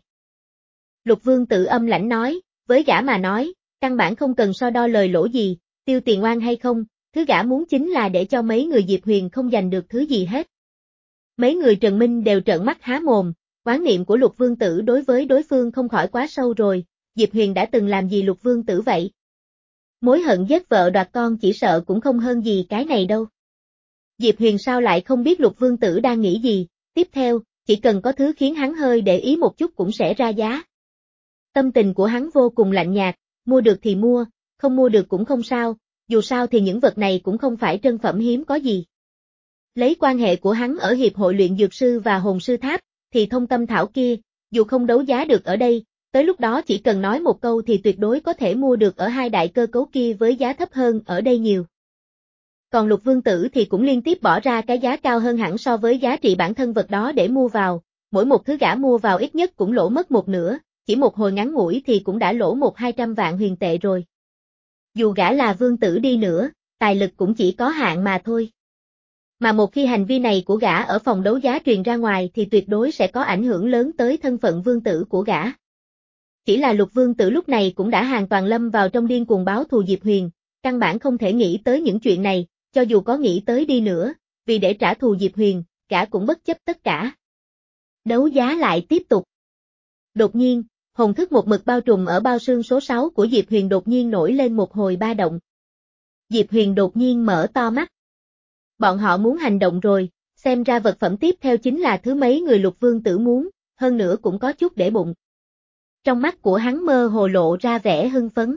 Lục Vương Tử âm lãnh nói, với gã mà nói, căn bản không cần so đo lời lỗ gì, tiêu tiền oan hay không, thứ gã muốn chính là để cho mấy người Diệp Huyền không giành được thứ gì hết. Mấy người Trần Minh đều trợn mắt há mồm, oán niệm của Lục Vương Tử đối với đối phương không khỏi quá sâu rồi, Diệp Huyền đã từng làm gì Lục Vương Tử vậy? Mối hận giết vợ đoạt con chỉ sợ cũng không hơn gì cái này đâu. Diệp Huyền sao lại không biết Lục Vương Tử đang nghĩ gì, tiếp theo, chỉ cần có thứ khiến hắn hơi để ý một chút cũng sẽ ra giá. Tâm tình của hắn vô cùng lạnh nhạt, mua được thì mua, không mua được cũng không sao, dù sao thì những vật này cũng không phải trân phẩm hiếm có gì. Lấy quan hệ của hắn ở Hiệp hội luyện dược sư và hồn sư tháp, thì thông tâm thảo kia, dù không đấu giá được ở đây, tới lúc đó chỉ cần nói một câu thì tuyệt đối có thể mua được ở hai đại cơ cấu kia với giá thấp hơn ở đây nhiều. Còn Lục Vương Tử thì cũng liên tiếp bỏ ra cái giá cao hơn hẳn so với giá trị bản thân vật đó để mua vào, mỗi một thứ gã mua vào ít nhất cũng lỗ mất một nửa, chỉ một hồi ngắn ngủi thì cũng đã lỗ một hai trăm vạn huyền tệ rồi. Dù gã là Vương Tử đi nữa, tài lực cũng chỉ có hạn mà thôi. Mà một khi hành vi này của gã ở phòng đấu giá truyền ra ngoài thì tuyệt đối sẽ có ảnh hưởng lớn tới thân phận Vương Tử của gã. Chỉ là Lục Vương Tử lúc này cũng đã hoàn toàn lâm vào trong điên cuồng báo thù Diệp Huyền, căn bản không thể nghĩ tới những chuyện này, cho dù có nghĩ tới đi nữa, vì để trả thù Diệp Huyền, gã cũng bất chấp tất cả. Đấu giá lại tiếp tục. Đột nhiên, hồn thức một mực bao trùm ở bao xương số sáu của Diệp Huyền đột nhiên nổi lên một hồi ba động. Diệp Huyền đột nhiên mở to mắt. Bọn họ muốn hành động rồi, xem ra vật phẩm tiếp theo chính là thứ mấy người Lục Vương Tử muốn, hơn nữa cũng có chút để bụng. Trong mắt của hắn mơ hồ lộ ra vẻ hưng phấn.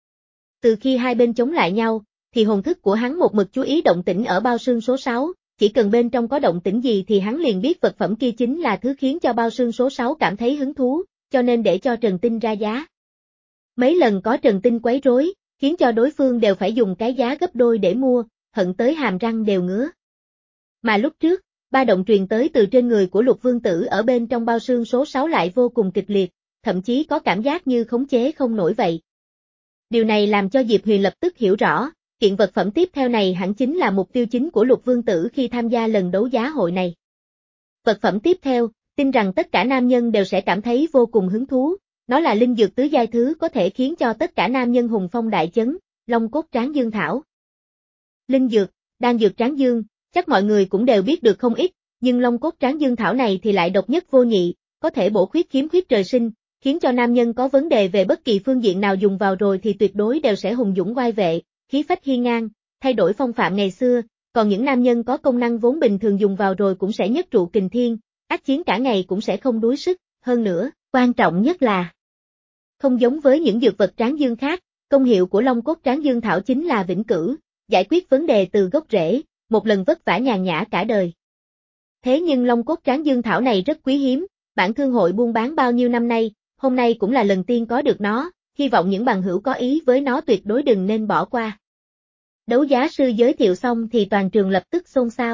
Từ khi hai bên chống lại nhau, thì hồn thức của hắn một mực chú ý động tĩnh ở bao xương số sáu, chỉ cần bên trong có động tĩnh gì thì hắn liền biết vật phẩm kia chính là thứ khiến cho bao xương số sáu cảm thấy hứng thú, cho nên để cho Trần Tinh ra giá. Mấy lần có Trần Tinh quấy rối, khiến cho đối phương đều phải dùng cái giá gấp đôi để mua, hận tới hàm răng đều ngứa. Mà lúc trước, ba động truyền tới từ trên người của Lục Vương Tử ở bên trong bao xương số sáu lại vô cùng kịch liệt, thậm chí có cảm giác như khống chế không nổi vậy. Điều này làm cho Diệp Huyền lập tức hiểu rõ, kiện vật phẩm tiếp theo này hẳn chính là mục tiêu chính của Lục Vương Tử khi tham gia lần đấu giá hội này. Vật phẩm tiếp theo, tin rằng tất cả nam nhân đều sẽ cảm thấy vô cùng hứng thú, nó là linh dược tứ giai thứ có thể khiến cho tất cả nam nhân hùng phong đại chấn, Long Cốt Tráng Dương Thảo. Linh dược, đan dược Tráng Dương, chắc mọi người cũng đều biết được không ít, nhưng Long Cốt Tráng Dương Thảo này thì lại độc nhất vô nhị, có thể bổ khuyết khiếm khuyết trời sinh, khiến cho nam nhân có vấn đề về bất kỳ phương diện nào dùng vào rồi thì tuyệt đối đều sẽ hùng dũng oai vệ, khí phách hiên ngang, thay đổi phong phạm ngày xưa, còn những nam nhân có công năng vốn bình thường dùng vào rồi cũng sẽ nhất trụ kình thiên, ác chiến cả ngày cũng sẽ không đuối sức, hơn nữa, quan trọng nhất là không giống với những dược vật Tráng Dương khác, công hiệu của Long Cốt Tráng Dương Thảo chính là vĩnh cửu, giải quyết vấn đề từ gốc rễ, một lần vất vả nhàn nhã cả đời. Thế nhưng Long Cốt Tráng Dương Thảo này rất quý hiếm, bản thương hội buôn bán bao nhiêu năm nay, hôm nay cũng là lần tiên có được nó, hy vọng những bằng hữu có ý với nó tuyệt đối đừng nên bỏ qua. Đấu giá sư giới thiệu xong thì toàn trường lập tức xôn xao.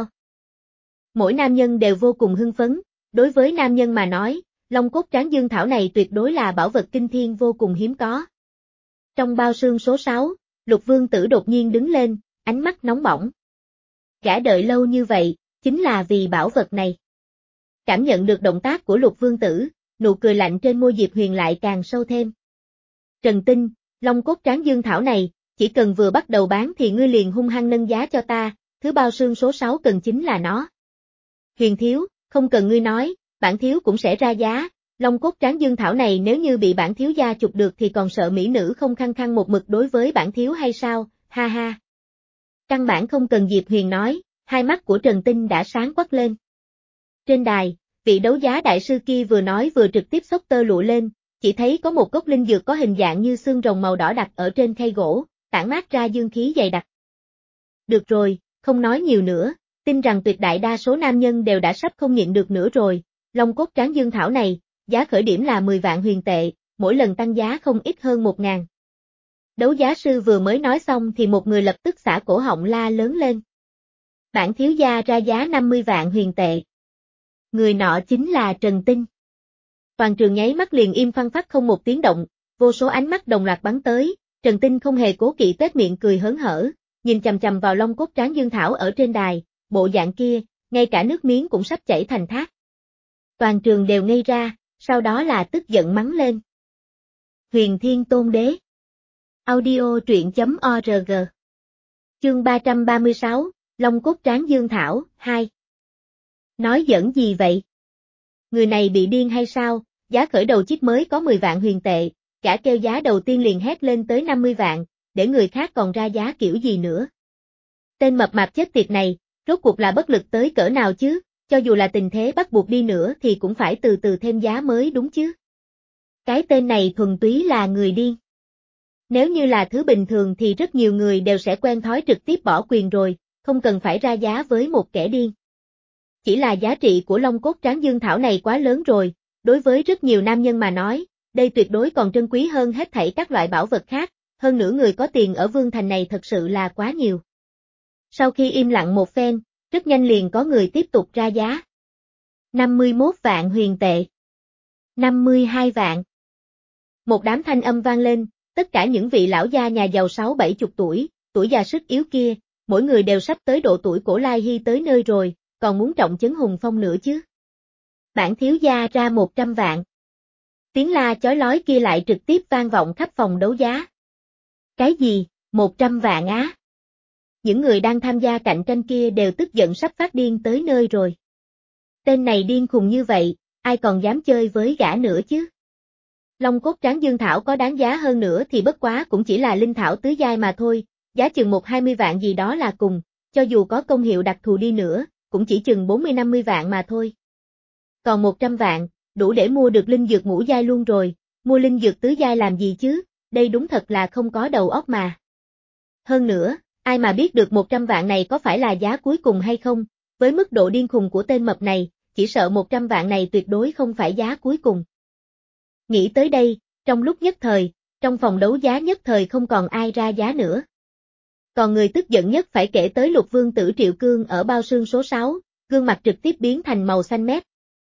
Mỗi nam nhân đều vô cùng hưng phấn, đối với nam nhân mà nói, long cốt tráng dương thảo này tuyệt đối là bảo vật kinh thiên vô cùng hiếm có. Trong bao xương số sáu, Lục Vương Tử đột nhiên đứng lên, ánh mắt nóng bỏng. Gã đợi lâu như vậy, chính là vì bảo vật này. Cảm nhận được động tác của Lục Vương Tử, nụ cười lạnh trên môi Diệp Huyền lại càng sâu thêm. Trần Tinh, long cốt tráng dương thảo này, chỉ cần vừa bắt đầu bán thì ngươi liền hung hăng nâng giá cho ta, thứ bao xương số sáu cần chính là nó. Huyền thiếu, không cần ngươi nói, bản thiếu cũng sẽ ra giá, long cốt tráng dương thảo này nếu như bị bản thiếu gia chụp được thì còn sợ mỹ nữ không khăng khăng một mực đối với bản thiếu hay sao, ha ha. Căn bản không cần Diệp Huyền nói, hai mắt của Trần Tinh đã sáng quắc lên. Trên đài, vị đấu giá đại sư kia vừa nói vừa trực tiếp xốc tơ lụa lên, chỉ thấy có một gốc linh dược có hình dạng như xương rồng màu đỏ đặt ở trên khay gỗ, tản mát ra dương khí dày đặc. Được rồi, không nói nhiều nữa, tin rằng tuyệt đại đa số nam nhân đều đã sắp không nhịn được nữa rồi, long cốt tráng dương thảo này, giá khởi điểm là mười vạn huyền tệ, mỗi lần tăng giá không ít hơn một ngàn. Đấu giá sư vừa mới nói xong thì một người lập tức xả cổ họng la lớn lên. Bản thiếu gia ra giá năm mươi vạn huyền tệ. Người nọ chính là Trần Tinh. Toàn trường nháy mắt liền im phăng phắc không một tiếng động, vô số ánh mắt đồng loạt bắn tới, Trần Tinh không hề cố kỵ tuét miệng cười hớn hở, nhìn chằm chằm vào long cốt tráng dương thảo ở trên đài, bộ dạng kia, ngay cả nước miếng cũng sắp chảy thành thác. Toàn trường đều ngây ra, sau đó là tức giận mắng lên. Huyền Thiên Tôn Đế. Audio truyện chấm org. Chương ba trăm ba mươi sáu, Long cốt tráng dương thảo, hai. Nói giỡn gì vậy? Người này bị điên hay sao? Giá khởi đầu chip mới có mười vạn huyền tệ, gã kêu giá đầu tiên liền hét lên tới năm mươi vạn, để người khác còn ra giá kiểu gì nữa. Tên mập mạp chết tiệt này, rốt cuộc là bất lực tới cỡ nào chứ, cho dù là tình thế bắt buộc đi nữa thì cũng phải từ từ thêm giá mới đúng chứ. Cái tên này thuần túy là người điên. Nếu như là thứ bình thường thì rất nhiều người đều sẽ quen thói trực tiếp bỏ quyền rồi, không cần phải ra giá với một kẻ điên. Chỉ là giá trị của long cốt tráng dương thảo này quá lớn rồi, đối với rất nhiều nam nhân mà nói, đây tuyệt đối còn trân quý hơn hết thảy các loại bảo vật khác, hơn nữa người có tiền ở Vương Thành này thật sự là quá nhiều. Sau khi im lặng một phen, rất nhanh liền có người tiếp tục ra giá. năm mươi mốt vạn huyền tệ. năm mươi hai vạn. Một đám thanh âm vang lên, tất cả những vị lão gia nhà giàu sáu bảy chục tuổi, tuổi già sức yếu kia, mỗi người đều sắp tới độ tuổi cổ Lai Hy tới nơi rồi, còn muốn trọng chấn hùng phong nữa chứ. Bản thiếu gia ra một trăm vạn. Tiếng la chói lói kia lại trực tiếp vang vọng khắp phòng đấu giá. Cái gì, một trăm vạn á? Những người đang tham gia cạnh tranh kia đều tức giận sắp phát điên tới nơi rồi. Tên này điên khùng như vậy, ai còn dám chơi với gã nữa chứ? Long cốt tráng dương thảo có đáng giá hơn nữa thì bất quá cũng chỉ là linh thảo tứ giai mà thôi, giá chừng một hai mươi vạn gì đó là cùng, cho dù có công hiệu đặc thù đi nữa, cũng chỉ chừng bốn mươi năm mươi vạn mà thôi. Còn một trăm vạn, đủ để mua được linh dược ngũ giai luôn rồi, mua linh dược tứ giai làm gì chứ, đây đúng thật là không có đầu óc mà. Hơn nữa, ai mà biết được một trăm vạn này có phải là giá cuối cùng hay không, với mức độ điên khùng của tên mập này, chỉ sợ một trăm vạn này tuyệt đối không phải giá cuối cùng. Nghĩ tới đây, trong lúc nhất thời, trong phòng đấu giá nhất thời không còn ai ra giá nữa. Còn người tức giận nhất phải kể tới Lục Vương Tử Triệu Cương ở bao xương số sáu, gương mặt trực tiếp biến thành màu xanh mét.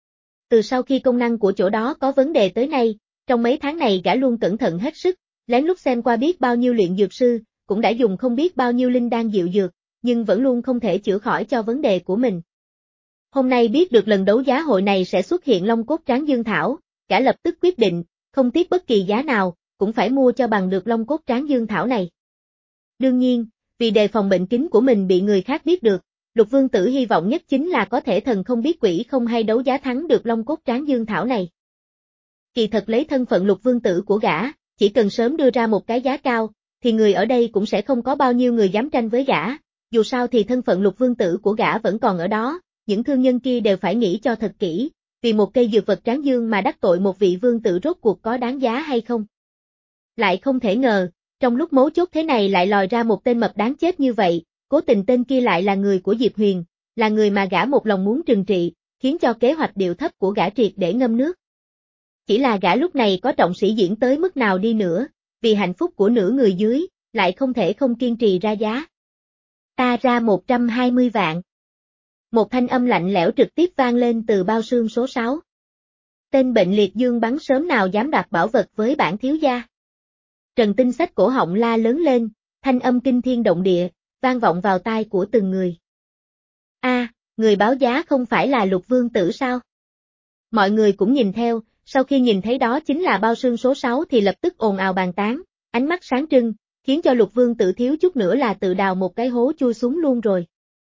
Từ sau khi công năng của chỗ đó có vấn đề tới nay, trong mấy tháng này gã luôn cẩn thận hết sức, lén lút xem qua biết bao nhiêu luyện dược sư, cũng đã dùng không biết bao nhiêu linh đan diệu dược, nhưng vẫn luôn không thể chữa khỏi cho vấn đề của mình. Hôm nay biết được lần đấu giá hội này sẽ xuất hiện long cốt tráng dương thảo, gã lập tức quyết định, không tiếc bất kỳ giá nào, cũng phải mua cho bằng được long cốt tráng dương thảo này. Đương nhiên, vì đề phòng bệnh kín của mình bị người khác biết được, Lục Vương Tử hy vọng nhất chính là có thể thần không biết quỷ không hay đấu giá thắng được long cốt tráng dương thảo này. Kỳ thật lấy thân phận Lục Vương Tử của gã, chỉ cần sớm đưa ra một cái giá cao, thì người ở đây cũng sẽ không có bao nhiêu người dám tranh với gã, dù sao thì thân phận Lục Vương Tử của gã vẫn còn ở đó, những thương nhân kia đều phải nghĩ cho thật kỹ, vì một cây dược vật tráng dương mà đắc tội một vị vương tử rốt cuộc có đáng giá hay không. Lại không thể ngờ, trong lúc mấu chốt thế này lại lòi ra một tên mập đáng chết như vậy, cố tình tên kia lại là người của Diệp Huyền, là người mà gã một lòng muốn trừng trị, khiến cho kế hoạch điệu thấp của gã triệt để ngâm nước. Chỉ là gã lúc này có trọng sĩ diễn tới mức nào đi nữa, vì hạnh phúc của nửa người dưới, lại không thể không kiên trì ra giá. Ta ra một trăm hai mươi vạn. Một thanh âm lạnh lẽo trực tiếp vang lên từ bao xương số sáu. Tên bệnh liệt dương bắn sớm nào dám đoạt bảo vật với bản thiếu gia. Trần Tinh xách cổ họng la lớn lên, thanh âm kinh thiên động địa, vang vọng vào tai của từng người. A, à, người báo giá không phải là Lục Vương Tử sao? Mọi người cũng nhìn theo, sau khi nhìn thấy đó chính là bao xương số sáu thì lập tức ồn ào bàn tán, ánh mắt sáng trưng, khiến cho Lục Vương Tử thiếu chút nữa là tự đào một cái hố chui xuống luôn rồi.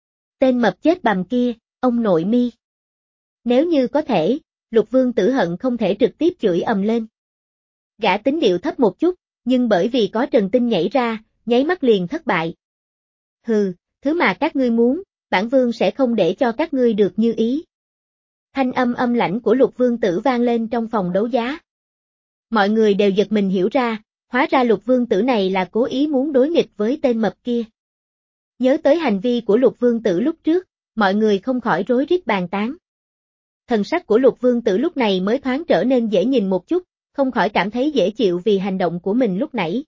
Tên mập chết bầm kia, ông nội mi. Nếu như có thể, Lục Vương Tử hận không thể trực tiếp chửi ầm lên. Gã tính điệu thấp một chút, nhưng bởi vì có Trần Tinh nhảy ra, nháy mắt liền thất bại. Hừ, thứ mà các ngươi muốn, bản vương sẽ không để cho các ngươi được như ý. Thanh âm âm lãnh của Lục Vương Tử vang lên trong phòng đấu giá. Mọi người đều giật mình hiểu ra, hóa ra Lục Vương Tử này là cố ý muốn đối nghịch với tên mập kia. Nhớ tới hành vi của Lục Vương Tử lúc trước, mọi người không khỏi rối rít bàn tán. Thần sắc của Lục Vương Tử lúc này mới thoáng trở nên dễ nhìn một chút, không khỏi cảm thấy dễ chịu vì hành động của mình lúc nãy.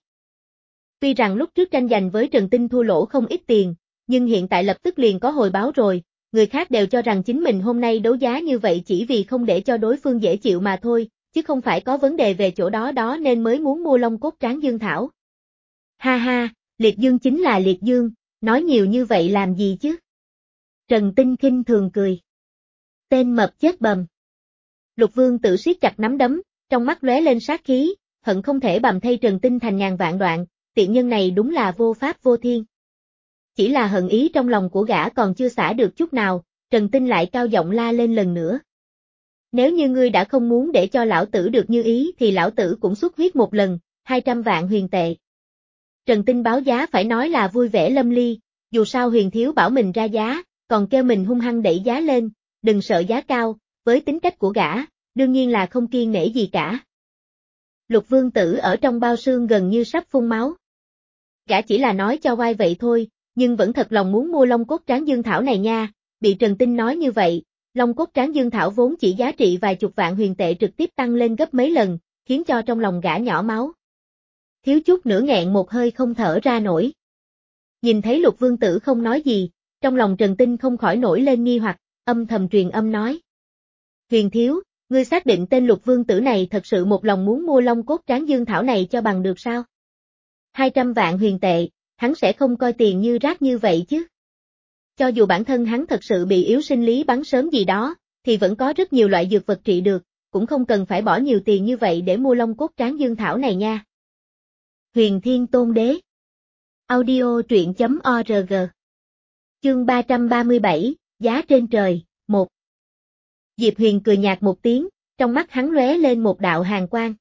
Tuy rằng lúc trước tranh giành với Trần Tinh thua lỗ không ít tiền, nhưng hiện tại lập tức liền có hồi báo rồi, người khác đều cho rằng chính mình hôm nay đấu giá như vậy chỉ vì không để cho đối phương dễ chịu mà thôi, chứ không phải có vấn đề về chỗ đó đó nên mới muốn mua Long Cốt Tráng Dương Thảo. Ha ha, Liệt Dương chính là Liệt Dương, nói nhiều như vậy làm gì chứ? Trần Tinh khinh thường cười. Tên mập chết bầm. Lục Vương Tử siết chặt nắm đấm, trong mắt lóe lên sát khí, hận không thể bầm thay Trần Tinh thành ngàn vạn đoạn, tiện nhân này đúng là vô pháp vô thiên. Chỉ là hận ý trong lòng của gã còn chưa xả được chút nào, Trần Tinh lại cao giọng la lên lần nữa. Nếu như ngươi đã không muốn để cho lão tử được như ý thì lão tử cũng xuất huyết một lần, hai trăm vạn huyền tệ. Trần Tinh báo giá phải nói là vui vẻ lâm ly, dù sao Huyền thiếu bảo mình ra giá, còn kêu mình hung hăng đẩy giá lên, đừng sợ giá cao, với tính cách của gã, đương nhiên là không kiêng nể gì cả. Lục Vương Tử ở trong bao xương gần như sắp phun máu. Gã chỉ là nói cho oai vậy thôi, nhưng vẫn thật lòng muốn mua Long Cốt Tráng Dương Thảo này nha, bị Trần Tinh nói như vậy, Long Cốt Tráng Dương Thảo vốn chỉ giá trị vài chục vạn huyền tệ trực tiếp tăng lên gấp mấy lần, khiến cho trong lòng gã nhỏ máu. Thiếu chút nữa nghẹn một hơi không thở ra nổi. Nhìn thấy Lục Vương Tử không nói gì, trong lòng Trần Tinh không khỏi nổi lên nghi hoặc, âm thầm truyền âm nói. Huyền thiếu, ngươi xác định tên Lục Vương Tử này thật sự một lòng muốn mua Long Cốt Tráng Dương Thảo này cho bằng được sao? hai trăm vạn huyền tệ, hắn sẽ không coi tiền như rác như vậy chứ. Cho dù bản thân hắn thật sự bị yếu sinh lý bắn sớm gì đó, thì vẫn có rất nhiều loại dược vật trị được, cũng không cần phải bỏ nhiều tiền như vậy để mua Long Cốt Tráng Dương Thảo này nha. Huyền Thiên Tôn Đế. Audio truyện chấm org. Chương ba trăm ba mươi bảy, giá trên trời, một. Diệp Huyền cười nhạt một tiếng, trong mắt hắn lóe lên một đạo hàn quang.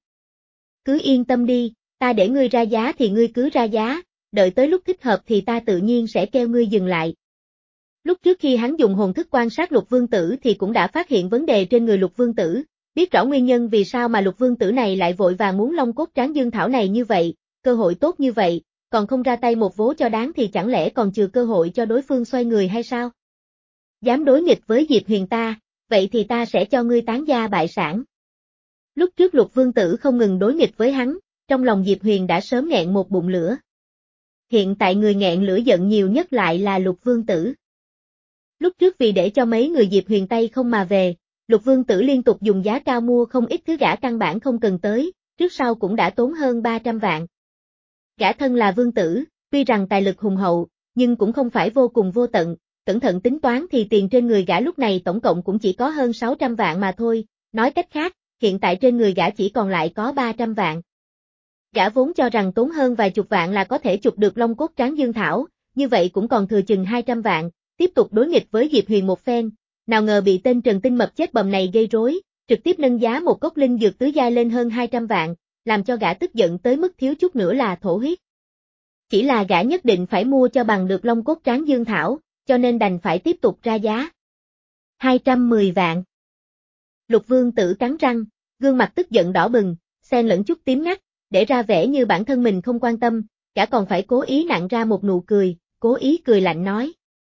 Cứ yên tâm đi, ta để ngươi ra giá thì ngươi cứ ra giá, đợi tới lúc thích hợp thì ta tự nhiên sẽ kêu ngươi dừng lại. Lúc trước khi hắn dùng hồn thức quan sát Lục Vương Tử thì cũng đã phát hiện vấn đề trên người Lục Vương Tử, biết rõ nguyên nhân vì sao mà Lục Vương Tử này lại vội vàng muốn Long Cốt Tráng Dương Thảo này như vậy, cơ hội tốt như vậy, còn không ra tay một vố cho đáng thì chẳng lẽ còn chừa cơ hội cho đối phương xoay người hay sao? Dám đối nghịch với Diệp Huyền ta, vậy thì ta sẽ cho ngươi tán gia bại sản. Lúc trước Lục Vương Tử không ngừng đối nghịch với hắn, trong lòng Diệp Huyền đã sớm nghẹn một bụng lửa. Hiện tại người nghẹn lửa giận nhiều nhất lại là Lục Vương Tử. Lúc trước vì để cho mấy người Diệp Huyền tay không mà về, Lục Vương Tử liên tục dùng giá cao mua không ít thứ gã căn bản không cần tới, trước sau cũng đã tốn hơn ba trăm vạn. Gã thân là vương tử, tuy rằng tài lực hùng hậu, nhưng cũng không phải vô cùng vô tận, cẩn thận tính toán thì tiền trên người gã lúc này tổng cộng cũng chỉ có hơn sáu trăm vạn mà thôi, nói cách khác, hiện tại trên người gã chỉ còn lại có ba trăm vạn. Gã vốn cho rằng tốn hơn vài chục vạn là có thể chụp được Long Cốt Tráng Dương Thảo, như vậy cũng còn thừa chừng hai trăm vạn, tiếp tục đối nghịch với Diệp Huyền một phen, nào ngờ bị tên Trần Tinh mập chết bầm này gây rối, trực tiếp nâng giá một cốc linh dược tứ giai lên hơn hai trăm vạn, làm cho gã tức giận tới mức thiếu chút nữa là thổ huyết. Chỉ là gã nhất định phải mua cho bằng được Long Cốt Tráng Dương Thảo, cho nên đành phải tiếp tục ra giá. hai trăm mười vạn. Lục Vương Tử cắn răng, gương mặt tức giận đỏ bừng, xen lẫn chút tím ngắt, để ra vẻ như bản thân mình không quan tâm, gã còn phải cố ý nặn ra một nụ cười, cố ý cười lạnh nói.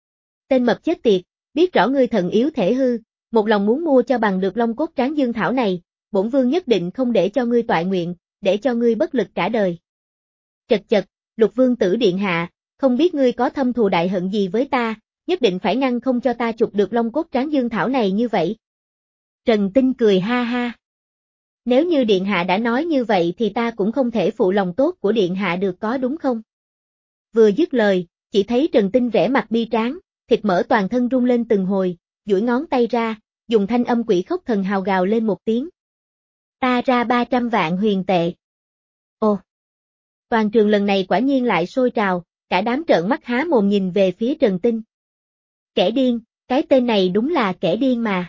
Tên mập chết tiệt, biết rõ ngươi thần yếu thể hư, một lòng muốn mua cho bằng được Long Cốt Tráng Dương Thảo này, bổn vương nhất định không để cho ngươi toại nguyện, để cho ngươi bất lực cả đời. Chật chật, Lục Vương Tử điện hạ, không biết ngươi có thâm thù đại hận gì với ta, nhất định phải ngăn không cho ta chụp được long cốt tráng dương thảo này như vậy. Trần Tinh cười ha ha. Nếu như điện hạ đã nói như vậy thì ta cũng không thể phụ lòng tốt của điện hạ được có đúng không? Vừa dứt lời, chỉ thấy Trần Tinh vẻ mặt bi tráng, thịt mỡ toàn thân rung lên từng hồi, duỗi ngón tay ra, dùng thanh âm quỷ khốc thần hào gào lên một tiếng. Ta ra ba trăm vạn huyền tệ. Ồ! Toàn trường lần này quả nhiên lại sôi trào, cả đám trợn mắt há mồm nhìn về phía Trần Tinh. Kẻ điên, cái tên này đúng là kẻ điên mà.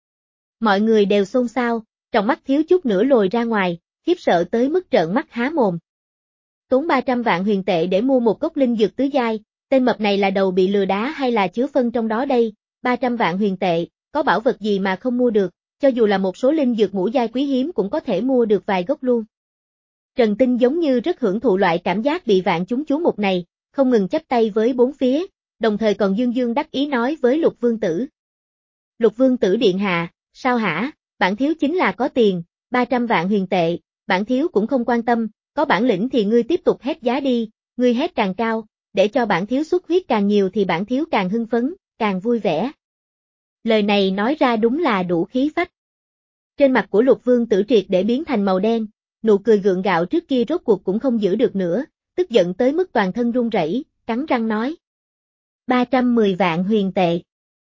Mọi người đều xôn xao, trong mắt thiếu chút nữa lồi ra ngoài, khiếp sợ tới mức trợn mắt há mồm. Tốn ba trăm vạn huyền tệ để mua một cốc linh dược tứ giai, tên mập này là đầu bị lừa đá hay là chứa phân trong đó đây, ba trăm vạn huyền tệ, có bảo vật gì mà không mua được, cho dù là một số linh dược ngũ giai quý hiếm cũng có thể mua được vài gốc luôn. Trần Tinh giống như rất hưởng thụ loại cảm giác bị vạn chúng chú mục này, không ngừng chắp tay với bốn phía, đồng thời còn dương dương đắc ý nói với Lục Vương Tử. Lục Vương Tử điện hạ, sao hả, bản thiếu chính là có tiền, ba trăm vạn huyền tệ, bản thiếu cũng không quan tâm, có bản lĩnh thì ngươi tiếp tục hét giá đi, ngươi hét càng cao, để cho bản thiếu xuất huyết càng nhiều thì bản thiếu càng hưng phấn, càng vui vẻ. Lời này nói ra đúng là đủ khí phách. Trên mặt của Lục Vương Tử triệt để biến thành màu đen, nụ cười gượng gạo trước kia rốt cuộc cũng không giữ được nữa, tức giận tới mức toàn thân run rẩy, cắn răng nói. ba trăm mười vạn huyền tệ.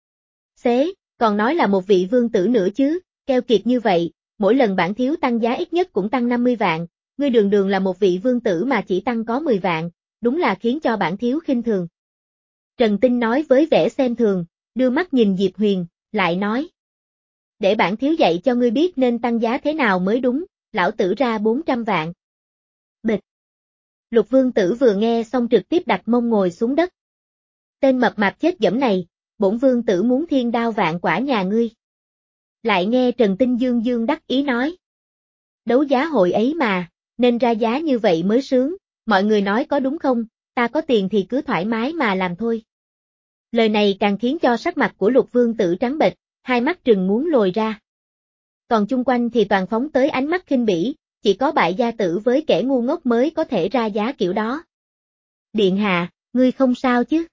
Xế, còn nói là một vị vương tử nữa chứ, keo kiệt như vậy, mỗi lần bản thiếu tăng giá ít nhất cũng tăng năm mươi vạn, ngươi đường đường là một vị vương tử mà chỉ tăng có mười vạn, đúng là khiến cho bản thiếu khinh thường. Trần Tinh nói với vẻ xem thường, đưa mắt nhìn Diệp Huyền, lại nói. Để bản thiếu dạy cho ngươi biết nên tăng giá thế nào mới đúng, lão tử ra bốn trăm vạn. Bịch. Lục Vương Tử vừa nghe xong trực tiếp đặt mông ngồi xuống đất. Tên mập mạp chết dẫm này, bổn Vương Tử muốn thiên đao vạn quả nhà ngươi. Lại nghe Trần Tinh dương dương đắc ý nói. Đấu giá hội ấy mà, nên ra giá như vậy mới sướng, mọi người nói có đúng không, ta có tiền thì cứ thoải mái mà làm thôi. Lời này càng khiến cho sắc mặt của Lục Vương Tử trắng bệch, hai mắt trừng muốn lồi ra. Còn chung quanh thì toàn phóng tới ánh mắt khinh bỉ, chỉ có bại gia tử với kẻ ngu ngốc mới có thể ra giá kiểu đó. Điện hạ, ngươi không sao chứ?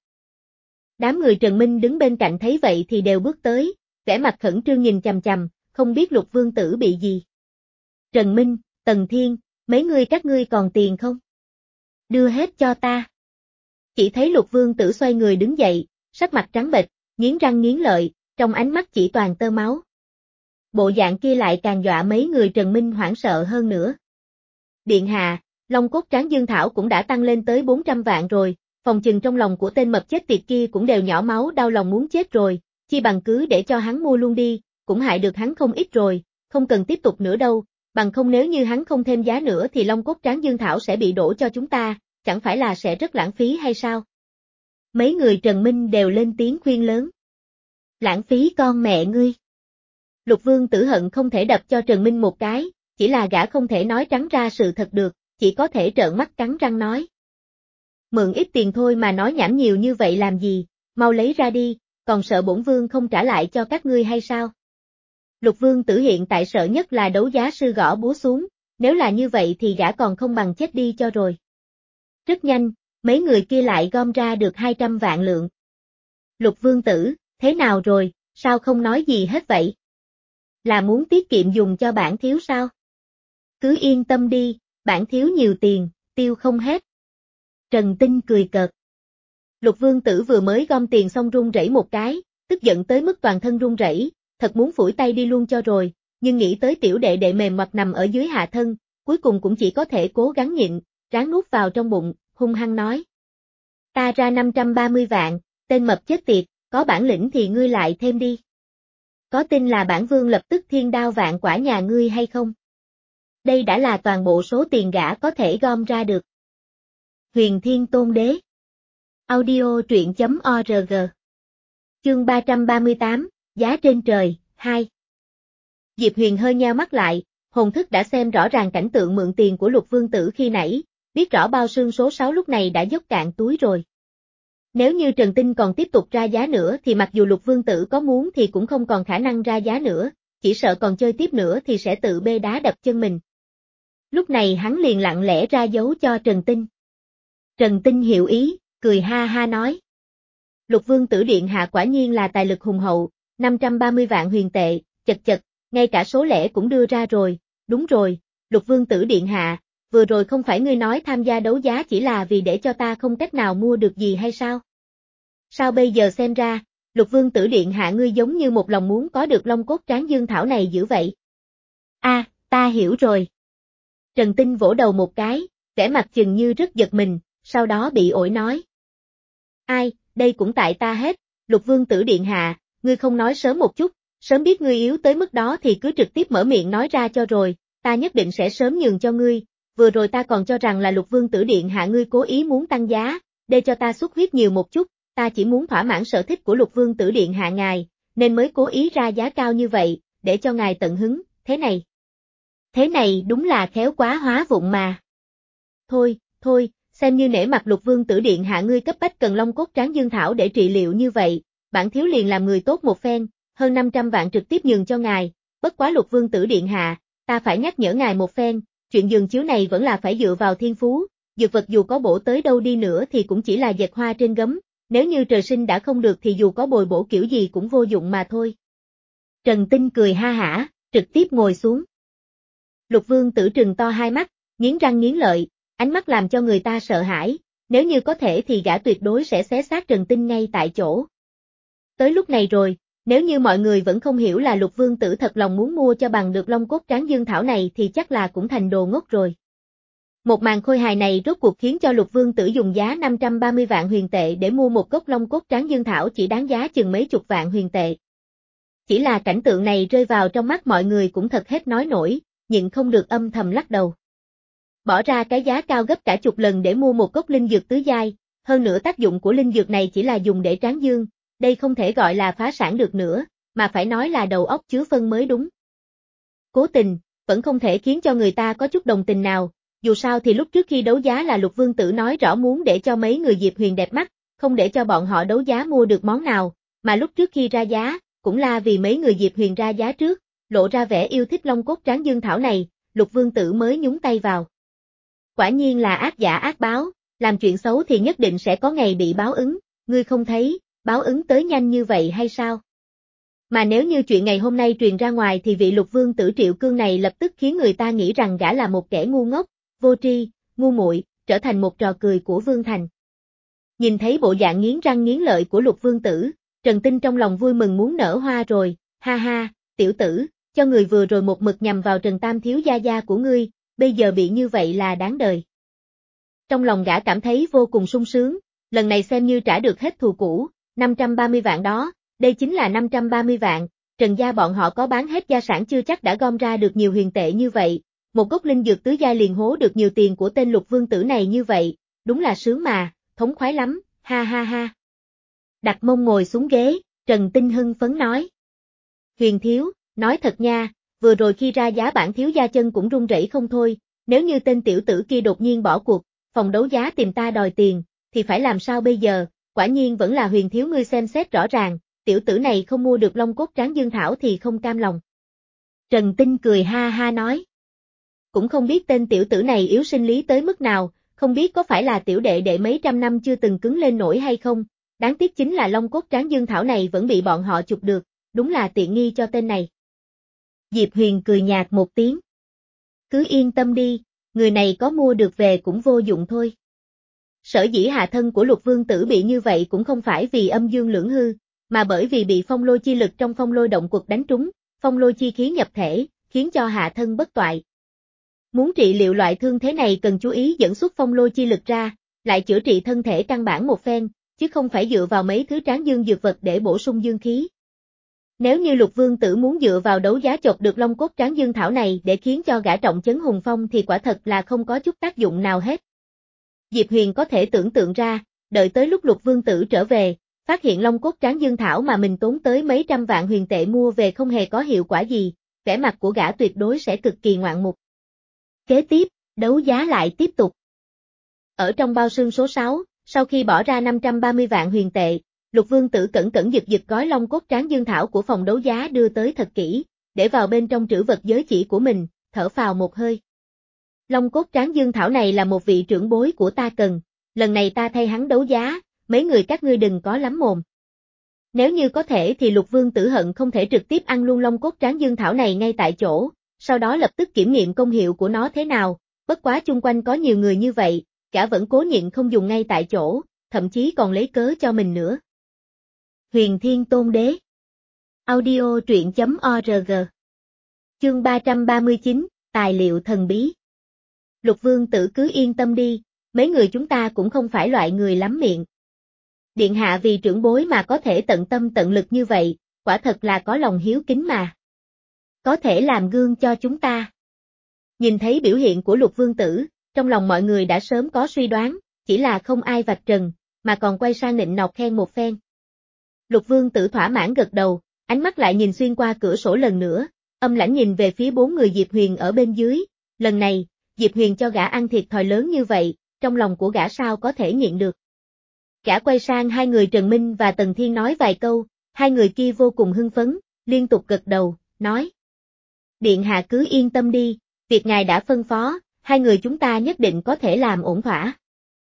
Đám người Trần Minh đứng bên cạnh thấy vậy thì đều bước tới, vẻ mặt khẩn trương nhìn chằm chằm, không biết Lục Vương Tử bị gì. Trần Minh, Tần Thiên, mấy người các ngươi còn tiền không? Đưa hết cho ta. Chỉ thấy Lục Vương Tử xoay người đứng dậy, sắc mặt trắng bệch, nghiến răng nghiến lợi, trong ánh mắt chỉ toàn tơ máu. Bộ dạng kia lại càng dọa mấy người Trần Minh hoảng sợ hơn nữa. Điện hạ, long cốt tráng dương thảo cũng đã tăng lên tới bốn trăm vạn rồi, phòng chừng trong lòng của tên mập chết tiệt kia cũng đều nhỏ máu đau lòng muốn chết rồi, chi bằng cứ để cho hắn mua luôn đi, cũng hại được hắn không ít rồi, không cần tiếp tục nữa đâu, bằng không nếu như hắn không thêm giá nữa thì long cốt tráng dương thảo sẽ bị đổ cho chúng ta, chẳng phải là sẽ rất lãng phí hay sao? Mấy người Trần Minh đều lên tiếng khuyên lớn. Lãng phí con mẹ ngươi. Lục Vương Tử hận không thể đập cho Trần Minh một cái, chỉ là gã không thể nói trắng ra sự thật được, chỉ có thể trợn mắt cắn răng nói. Mượn ít tiền thôi mà nói nhảm nhiều như vậy làm gì, mau lấy ra đi, còn sợ bổn vương không trả lại cho các ngươi hay sao? Lục Vương Tử hiện tại sợ nhất là đấu giá sư gõ búa xuống, nếu là như vậy thì gã còn không bằng chết đi cho rồi. Rất nhanh, mấy người kia lại gom ra được hai trăm vạn lượng. Lục Vương Tử, thế nào rồi, sao không nói gì hết vậy? Là muốn tiết kiệm dùng cho bản thiếu sao? Cứ yên tâm đi, bản thiếu nhiều tiền, tiêu không hết. Trần Tinh cười cợt. Lục Vương Tử vừa mới gom tiền xong run rẩy một cái, tức giận tới mức toàn thân run rẩy, thật muốn phủi tay đi luôn cho rồi, nhưng nghĩ tới tiểu đệ đệ mềm mặt nằm ở dưới hạ thân, cuối cùng cũng chỉ có thể cố gắng nhịn, ráng nuốt vào trong bụng, hung hăng nói. Ta ra năm trăm ba mươi vạn, tên mập chết tiệt, có bản lĩnh thì ngươi lại thêm đi. Có tin là bản vương lập tức thiên đao vạn quả nhà ngươi hay không? Đây đã là toàn bộ số tiền gã có thể gom ra được. Huyền Thiên Tôn Đế. Audio truyện chấm org. Chương ba trăm ba mươi tám, Giá trên trời, hai. Diệp Huyền hơi nheo mắt lại, hồn thức đã xem rõ ràng cảnh tượng mượn tiền của Lục Vương Tử khi nãy, biết rõ bao xương số sáu lúc này đã dốc cạn túi rồi. Nếu như Trần Tinh còn tiếp tục ra giá nữa thì mặc dù Lục Vương Tử có muốn thì cũng không còn khả năng ra giá nữa, chỉ sợ còn chơi tiếp nữa thì sẽ tự bê đá đập chân mình. Lúc này hắn liền lặng lẽ ra dấu cho Trần Tinh. Trần Tinh hiểu ý, cười ha ha nói. Lục Vương tử điện hạ quả nhiên là tài lực hùng hậu, năm trăm ba mươi vạn huyền tệ, chật chật, ngay cả số lẻ cũng đưa ra rồi, đúng rồi, Lục Vương tử điện hạ, vừa rồi không phải ngươi nói tham gia đấu giá chỉ là vì để cho ta không cách nào mua được gì hay sao? Sao bây giờ xem ra, Lục Vương tử điện hạ ngươi giống như một lòng muốn có được long cốt tráng dương thảo này dữ vậy? A, à, ta hiểu rồi. Trần Tinh vỗ đầu một cái, vẻ mặt chừng như rất giật mình, sau đó bị ổi nói. Ai, đây cũng tại ta hết, Lục Vương tử điện hạ, ngươi không nói sớm một chút, sớm biết ngươi yếu tới mức đó thì cứ trực tiếp mở miệng nói ra cho rồi, ta nhất định sẽ sớm nhường cho ngươi, vừa rồi ta còn cho rằng là Lục Vương tử điện hạ ngươi cố ý muốn tăng giá, để cho ta xuất huyết nhiều một chút, ta chỉ muốn thỏa mãn sở thích của Lục Vương tử điện hạ ngài, nên mới cố ý ra giá cao như vậy, để cho ngài tận hứng, thế này. Thế này đúng là khéo quá hóa vụng mà. Thôi, thôi, xem như nể mặt Lục Vương tử điện hạ ngươi cấp bách cần long cốt tráng dương thảo để trị liệu như vậy, bản thiếu liền làm người tốt một phen, hơn năm trăm vạn trực tiếp nhường cho ngài, bất quá Lục Vương tử điện hạ, ta phải nhắc nhở ngài một phen, chuyện giường chiếu này vẫn là phải dựa vào thiên phú, dược vật dù có bổ tới đâu đi nữa thì cũng chỉ là dệt hoa trên gấm, nếu như trời sinh đã không được thì dù có bồi bổ kiểu gì cũng vô dụng mà thôi. Trần Tinh cười ha hả, trực tiếp ngồi xuống. Lục Vương tử trừng to hai mắt, nghiến răng nghiến lợi, ánh mắt làm cho người ta sợ hãi, nếu như có thể thì gã tuyệt đối sẽ xé xác Trần Tinh ngay tại chỗ. Tới lúc này rồi, nếu như mọi người vẫn không hiểu là Lục Vương tử thật lòng muốn mua cho bằng được long cốt tráng dương thảo này thì chắc là cũng thành đồ ngốc rồi. Một màn khôi hài này rốt cuộc khiến cho Lục Vương tử dùng giá năm trăm ba mươi vạn huyền tệ để mua một gốc long cốt tráng dương thảo chỉ đáng giá chừng mấy chục vạn huyền tệ. Chỉ là cảnh tượng này rơi vào trong mắt mọi người cũng thật hết nói nổi, nhịn không được âm thầm lắc đầu. Bỏ ra cái giá cao gấp cả chục lần để mua một gốc linh dược tứ giai, hơn nữa tác dụng của linh dược này chỉ là dùng để tráng dương, đây không thể gọi là phá sản được nữa, mà phải nói là đầu óc chứa phân mới đúng. Cố tình, vẫn không thể khiến cho người ta có chút đồng tình nào, dù sao thì lúc trước khi đấu giá là Lục Vương tử nói rõ muốn để cho mấy người Diệp Huyền đẹp mắt, không để cho bọn họ đấu giá mua được món nào, mà lúc trước khi ra giá, cũng là vì mấy người Diệp Huyền ra giá trước, lộ ra vẻ yêu thích long cốt tráng dương thảo này, Lục Vương tử mới nhúng tay vào. Quả nhiên là ác giả ác báo, làm chuyện xấu thì nhất định sẽ có ngày bị báo ứng, ngươi không thấy, báo ứng tới nhanh như vậy hay sao? Mà nếu như chuyện ngày hôm nay truyền ra ngoài thì vị Lục Vương tử Triệu Cương này lập tức khiến người ta nghĩ rằng gã là một kẻ ngu ngốc, vô tri, ngu muội, trở thành một trò cười của Vương Thành. Nhìn thấy bộ dạng nghiến răng nghiến lợi của Lục Vương tử, Trần Tinh trong lòng vui mừng muốn nở hoa rồi, ha ha, tiểu tử, cho người vừa rồi một mực nhằm vào Trần Tam thiếu gia gia của ngươi, bây giờ bị như vậy là đáng đời. Trong lòng gã cảm thấy vô cùng sung sướng, lần này xem như trả được hết thù cũ, năm trăm ba mươi vạn đó, đây chính là năm trăm ba mươi vạn, Trần gia bọn họ có bán hết gia sản chưa chắc đã gom ra được nhiều huyền tệ như vậy, một gốc linh dược tứ giai liền hố được nhiều tiền của tên Lục Vương tử này như vậy, đúng là sướng mà, thống khoái lắm, ha ha ha. Đặt mông ngồi xuống ghế, Trần Tinh hưng phấn nói. Huyền thiếu, nói thật nha, vừa rồi khi ra giá bản thiếu gia chân cũng run rẩy không thôi, nếu như tên tiểu tử kia đột nhiên bỏ cuộc, phòng đấu giá tìm ta đòi tiền, thì phải làm sao bây giờ, quả nhiên vẫn là Huyền thiếu ngươi xem xét rõ ràng, tiểu tử này không mua được long cốt tráng dương thảo thì không cam lòng. Trần Tinh cười ha ha nói. Cũng không biết tên tiểu tử này yếu sinh lý tới mức nào, không biết có phải là tiểu đệ đệ mấy trăm năm chưa từng cứng lên nổi hay không, đáng tiếc chính là long cốt tráng dương thảo này vẫn bị bọn họ chụp được, đúng là tiện nghi cho tên này. Diệp Huyền cười nhạt một tiếng. Cứ yên tâm đi, người này có mua được về cũng vô dụng thôi. Sở dĩ hạ thân của Lục Vương tử bị như vậy cũng không phải vì âm dương lưỡng hư, mà bởi vì bị phong lôi chi lực trong phong lôi động quật đánh trúng, phong lôi chi khí nhập thể, khiến cho hạ thân bất toại. Muốn trị liệu loại thương thế này cần chú ý dẫn xuất phong lôi chi lực ra, lại chữa trị thân thể căn bản một phen, chứ không phải dựa vào mấy thứ tráng dương dược vật để bổ sung dương khí. Nếu như Lục Vương tử muốn dựa vào đấu giá chộp được long cốt tráng dương thảo này để khiến cho gã trọng chấn hùng phong thì quả thật là không có chút tác dụng nào hết. Diệp Huyền có thể tưởng tượng ra, đợi tới lúc Lục Vương tử trở về, phát hiện long cốt tráng dương thảo mà mình tốn tới mấy trăm vạn huyền tệ mua về không hề có hiệu quả gì, vẻ mặt của gã tuyệt đối sẽ cực kỳ ngoạn mục. Kế tiếp, đấu giá lại tiếp tục. Ở trong bao xương số sáu, sau khi bỏ ra năm trăm ba mươi vạn huyền tệ, Lục Vương tử cẩn cẩn giật giật gói long cốt tráng dương thảo của phòng đấu giá đưa tới thật kỹ, để vào bên trong trữ vật giới chỉ của mình, thở phào một hơi. Long cốt tráng dương thảo này là một vị trưởng bối của ta cần, lần này ta thay hắn đấu giá, mấy người các ngươi đừng có lắm mồm. Nếu như có thể thì Lục Vương Tử hận không thể trực tiếp ăn luôn long cốt tráng dương thảo này ngay tại chỗ, sau đó lập tức kiểm nghiệm công hiệu của nó thế nào, bất quá chung quanh có nhiều người như vậy, gã vẫn cố nhịn không dùng ngay tại chỗ, thậm chí còn lấy cớ cho mình nữa. Huyền Thiên Tôn Đế. Audio truyện chấm org. Chương ba trăm ba mươi chín, Tài liệu thần bí. Lục Vương Tử cứ yên tâm đi, mấy người chúng ta cũng không phải loại người lắm miệng. Điện hạ vì trưởng bối mà có thể tận tâm tận lực như vậy, quả thật là có lòng hiếu kính mà. Có thể làm gương cho chúng ta. Nhìn thấy biểu hiện của Lục Vương Tử, trong lòng mọi người đã sớm có suy đoán, chỉ là không ai vạch trần, mà còn quay sang nịnh nọt khen một phen. Lục Vương Tử thỏa mãn gật đầu, ánh mắt lại nhìn xuyên qua cửa sổ lần nữa, âm lãnh nhìn về phía bốn người Diệp Huyền ở bên dưới, lần này, Diệp Huyền cho gã ăn thiệt thòi lớn như vậy, trong lòng của gã sao có thể nhịn được. Gã quay sang hai người Trần Minh và Tần Thiên nói vài câu, hai người kia vô cùng hưng phấn, liên tục gật đầu, nói. Điện hạ cứ yên tâm đi, việc ngài đã phân phó, hai người chúng ta nhất định có thể làm ổn thỏa.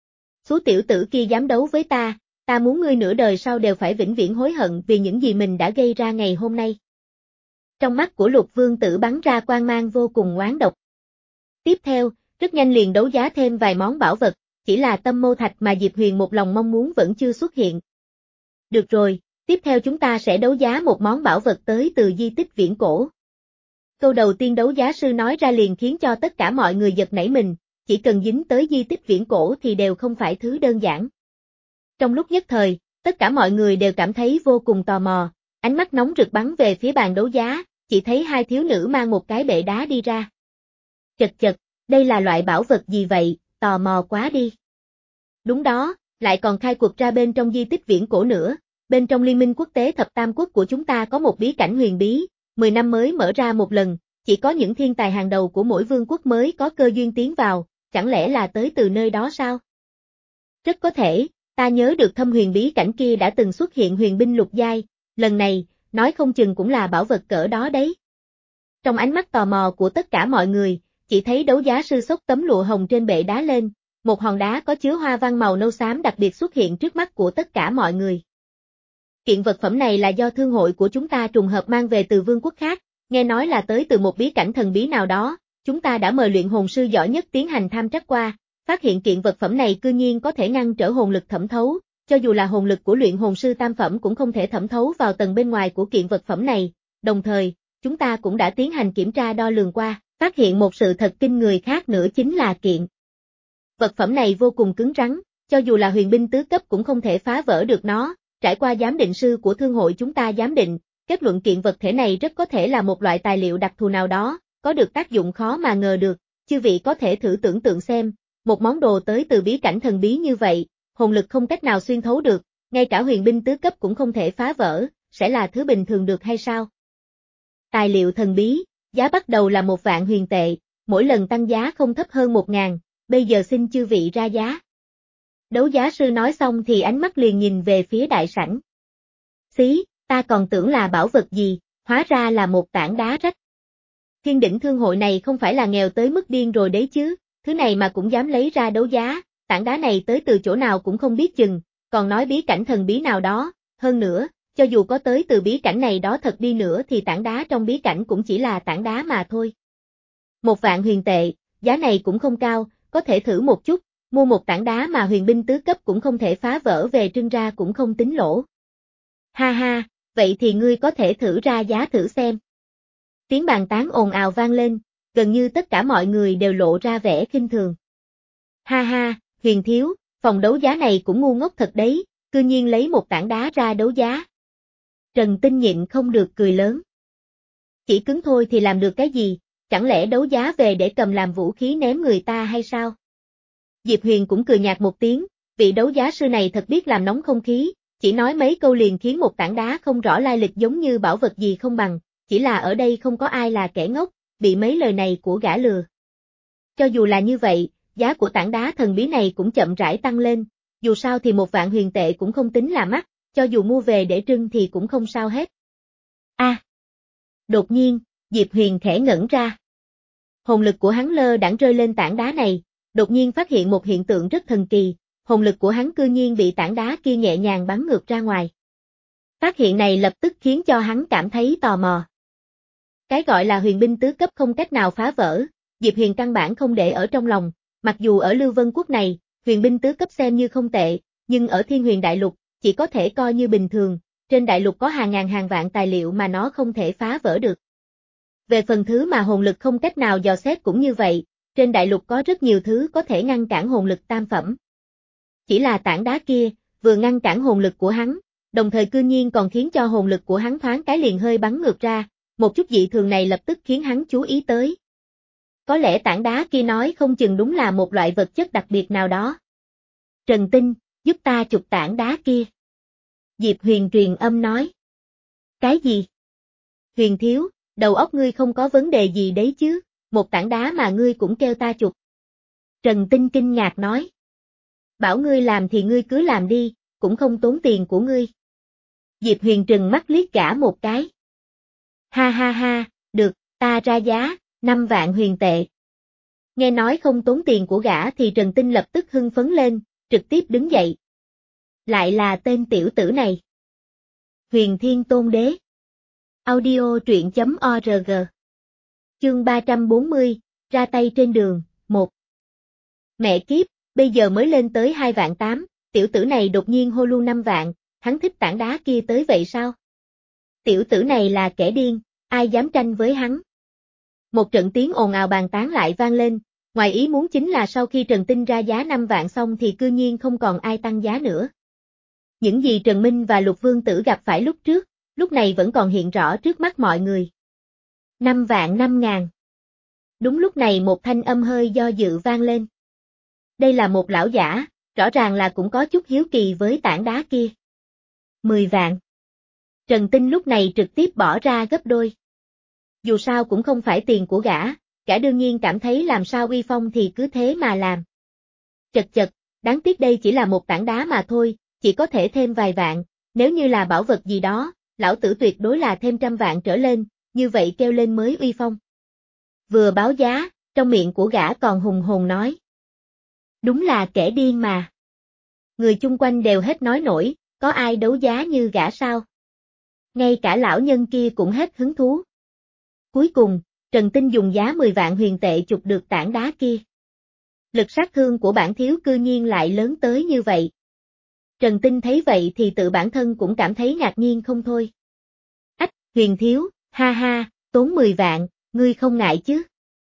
Số tiểu tử kia dám đấu với ta, ta muốn ngươi nửa đời sau đều phải vĩnh viễn hối hận vì những gì mình đã gây ra ngày hôm nay. Trong mắt của Lục Vương Tử bắn ra quang mang vô cùng oán độc. Tiếp theo, rất nhanh liền đấu giá thêm vài món bảo vật, chỉ là tâm mâu thạch mà Diệp Huyền một lòng mong muốn vẫn chưa xuất hiện. Được rồi, tiếp theo chúng ta sẽ đấu giá một món bảo vật tới từ di tích viễn cổ. Câu đầu tiên đấu giá sư nói ra liền khiến cho tất cả mọi người giật nảy mình, chỉ cần dính tới di tích viễn cổ thì đều không phải thứ đơn giản. Trong lúc nhất thời, tất cả mọi người đều cảm thấy vô cùng tò mò, ánh mắt nóng rực bắn về phía bàn đấu giá, chỉ thấy hai thiếu nữ mang một cái bệ đá đi ra. Chật chật, đây là loại bảo vật gì vậy, tò mò quá đi. Đúng đó, lại còn khai quật ra bên trong di tích viễn cổ nữa, bên trong liên minh quốc tế thập tam quốc của chúng ta có một bí cảnh huyền bí, mười năm mới mở ra một lần, chỉ có những thiên tài hàng đầu của mỗi vương quốc mới có cơ duyên tiến vào, chẳng lẽ là tới từ nơi đó sao? Rất có thể, ta nhớ được thâm huyền bí cảnh kia đã từng xuất hiện huyền binh lục giai, lần này, nói không chừng cũng là bảo vật cỡ đó đấy. Trong ánh mắt tò mò của tất cả mọi người, chỉ thấy đấu giá sư xốc tấm lụa hồng trên bệ đá lên, một hòn đá có chứa hoa văn màu nâu xám đặc biệt xuất hiện trước mắt của tất cả mọi người. Kiện vật phẩm này là do thương hội của chúng ta trùng hợp mang về từ vương quốc khác, nghe nói là tới từ một bí cảnh thần bí nào đó, chúng ta đã mời luyện hồn sư giỏi nhất tiến hành tham trắc qua, phát hiện kiện vật phẩm này cư nhiên có thể ngăn trở hồn lực thẩm thấu, cho dù là hồn lực của luyện hồn sư tam phẩm cũng không thể thẩm thấu vào tầng bên ngoài của kiện vật phẩm này, đồng thời, chúng ta cũng đã tiến hành kiểm tra đo lường qua, phát hiện một sự thật kinh người khác nữa chính là kiện vật phẩm này vô cùng cứng rắn, cho dù là huyền binh tứ cấp cũng không thể phá vỡ được nó, trải qua giám định sư của thương hội chúng ta giám định, kết luận kiện vật thể này rất có thể là một loại tài liệu đặc thù nào đó, có được tác dụng khó mà ngờ được, chư vị có thể thử tưởng tượng xem, một món đồ tới từ bí cảnh thần bí như vậy, hồn lực không cách nào xuyên thấu được, ngay cả huyền binh tứ cấp cũng không thể phá vỡ, sẽ là thứ bình thường được hay sao? Tài liệu thần bí, giá bắt đầu là một vạn huyền tệ, mỗi lần tăng giá không thấp hơn một ngàn, bây giờ xin chư vị ra giá. Đấu giá sư nói xong thì ánh mắt liền nhìn về phía đại sảnh. Xí, ta còn tưởng là bảo vật gì, hóa ra là một tảng đá rách. Thiên đỉnh thương hội này không phải là nghèo tới mức điên rồi đấy chứ, thứ này mà cũng dám lấy ra đấu giá, tảng đá này tới từ chỗ nào cũng không biết chừng, còn nói bí cảnh thần bí nào đó, hơn nữa, cho dù có tới từ bí cảnh này đó thật đi nữa thì tảng đá trong bí cảnh cũng chỉ là tảng đá mà thôi. Một vạn huyền tệ, giá này cũng không cao, có thể thử một chút, mua một tảng đá mà huyền binh tứ cấp cũng không thể phá vỡ về trưng ra cũng không tính lỗ. Ha ha, vậy thì ngươi có thể thử ra giá thử xem. Tiếng bàn tán ồn ào vang lên, gần như tất cả mọi người đều lộ ra vẻ khinh thường. Ha ha, Huyền thiếu, phòng đấu giá này cũng ngu ngốc thật đấy, cư nhiên lấy một tảng đá ra đấu giá. Trần Tinh nhịn không được cười lớn. Chỉ cứng thôi thì làm được cái gì, chẳng lẽ đấu giá về để cầm làm vũ khí ném người ta hay sao? Diệp Huyền cũng cười nhạt một tiếng, vị đấu giá sư này thật biết làm nóng không khí, chỉ nói mấy câu liền khiến một tảng đá không rõ lai lịch giống như bảo vật gì không bằng, chỉ là ở đây không có ai là kẻ ngốc, bị mấy lời này của gã lừa. Cho dù là như vậy, giá của tảng đá thần bí này cũng chậm rãi tăng lên, dù sao thì một vạn huyền tệ cũng không tính là mắc, cho dù mua về để trưng thì cũng không sao hết. A. À, đột nhiên, Diệp Huyền khẽ ngẩn ra. Hồn lực của hắn lơ đãng rơi lên tảng đá này, đột nhiên phát hiện một hiện tượng rất thần kỳ, hồn lực của hắn cư nhiên bị tảng đá kia nhẹ nhàng bắn ngược ra ngoài. Phát hiện này lập tức khiến cho hắn cảm thấy tò mò. Cái gọi là huyền binh tứ cấp không cách nào phá vỡ, Diệp Huyền căn bản không để ở trong lòng, mặc dù ở Lưu Vân Quốc này, huyền binh tứ cấp xem như không tệ, nhưng ở Thiên Huyền Đại Lục, chỉ có thể coi như bình thường, trên đại lục có hàng ngàn hàng vạn tài liệu mà nó không thể phá vỡ được. Về phần thứ mà hồn lực không cách nào dò xét cũng như vậy, trên đại lục có rất nhiều thứ có thể ngăn cản hồn lực tam phẩm. Chỉ là tảng đá kia, vừa ngăn cản hồn lực của hắn, đồng thời cư nhiên còn khiến cho hồn lực của hắn thoáng cái liền hơi bắn ngược ra, một chút dị thường này lập tức khiến hắn chú ý tới. Có lẽ tảng đá kia nói không chừng đúng là một loại vật chất đặc biệt nào đó. Trần Tinh, giúp ta chụp tảng đá kia. Diệp Huyền truyền âm nói. Cái gì? Huyền thiếu, đầu óc ngươi không có vấn đề gì đấy chứ, một tảng đá mà ngươi cũng kêu ta chụp. Trần Tinh kinh ngạc nói. Bảo ngươi làm thì ngươi cứ làm đi, cũng không tốn tiền của ngươi. Diệp Huyền trừng mắt liếc gã một cái. Ha ha ha, được, ta ra giá, năm vạn huyền tệ. Nghe nói không tốn tiền của gã thì Trần Tinh lập tức hưng phấn lên, trực tiếp đứng dậy. Lại là tên tiểu tử này. Huyền Thiên Tôn Đế. Audio truyện chấm org. Chương ba trăm bốn mươi, ra tay trên đường, một. Mẹ kiếp, bây giờ mới lên tới hai vạn tám, tiểu tử này đột nhiên hô luôn năm vạn, hắn thích tảng đá kia tới vậy sao? Tiểu tử này là kẻ điên, ai dám tranh với hắn? Một trận tiếng ồn ào bàn tán lại vang lên, ngoài ý muốn chính là sau khi Trần Tinh ra giá năm vạn xong thì cư nhiên không còn ai tăng giá nữa. Những gì Trần Minh và Lục Vương Tử gặp phải lúc trước, lúc này vẫn còn hiện rõ trước mắt mọi người. Năm vạn năm ngàn. Đúng lúc này một thanh âm hơi do dự vang lên. Đây là một lão giả, rõ ràng là cũng có chút hiếu kỳ với tảng đá kia. Mười vạn. Trần Tinh lúc này trực tiếp bỏ ra gấp đôi. Dù sao cũng không phải tiền của gã, gã đương nhiên cảm thấy làm sao uy phong thì cứ thế mà làm. Chật chật, đáng tiếc đây chỉ là một tảng đá mà thôi, chỉ có thể thêm vài vạn, nếu như là bảo vật gì đó, lão tử tuyệt đối là thêm trăm vạn trở lên, như vậy kêu lên mới uy phong. Vừa báo giá, trong miệng của gã còn hùng hồn nói. Đúng là kẻ điên mà. Người chung quanh đều hết nói nổi, có ai đấu giá như gã sao? Ngay cả lão nhân kia cũng hết hứng thú. Cuối cùng, Trần Tinh dùng giá mười vạn huyền tệ chụp được tảng đá kia. Lực sát thương của bản thiếu cư nhiên lại lớn tới như vậy. Trần Tinh thấy vậy thì tự bản thân cũng cảm thấy ngạc nhiên không thôi. Ách, huyền thiếu, ha ha, tốn mười vạn, ngươi không ngại chứ?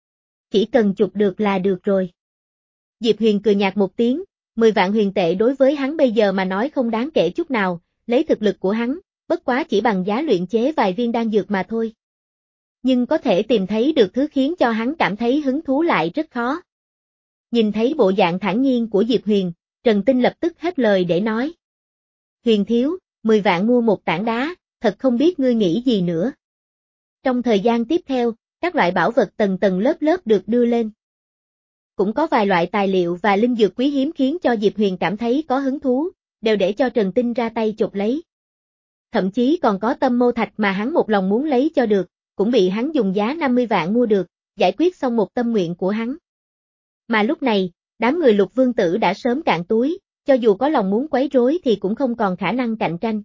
Chỉ cần chụp được là được rồi. Diệp Huyền cười nhạt một tiếng, mười vạn huyền tệ đối với hắn bây giờ mà nói không đáng kể chút nào, lấy thực lực của hắn, bất quá chỉ bằng giá luyện chế vài viên đan dược mà thôi. Nhưng có thể tìm thấy được thứ khiến cho hắn cảm thấy hứng thú lại rất khó. Nhìn thấy bộ dạng thản nhiên của Diệp Huyền, Trần Tinh lập tức hết lời để nói. Huyền thiếu, mười vạn mua một tảng đá, thật không biết ngươi nghĩ gì nữa. Trong thời gian tiếp theo, các loại bảo vật tầng tầng lớp lớp được đưa lên. Cũng có vài loại tài liệu và linh dược quý hiếm khiến cho Diệp Huyền cảm thấy có hứng thú, đều để cho Trần Tinh ra tay chộp lấy. Thậm chí còn có tâm mô thạch mà hắn một lòng muốn lấy cho được, cũng bị hắn dùng giá năm mươi vạn mua được, giải quyết xong một tâm nguyện của hắn. Mà lúc này, đám người Lục Vương Tử đã sớm cạn túi, cho dù có lòng muốn quấy rối thì cũng không còn khả năng cạnh tranh.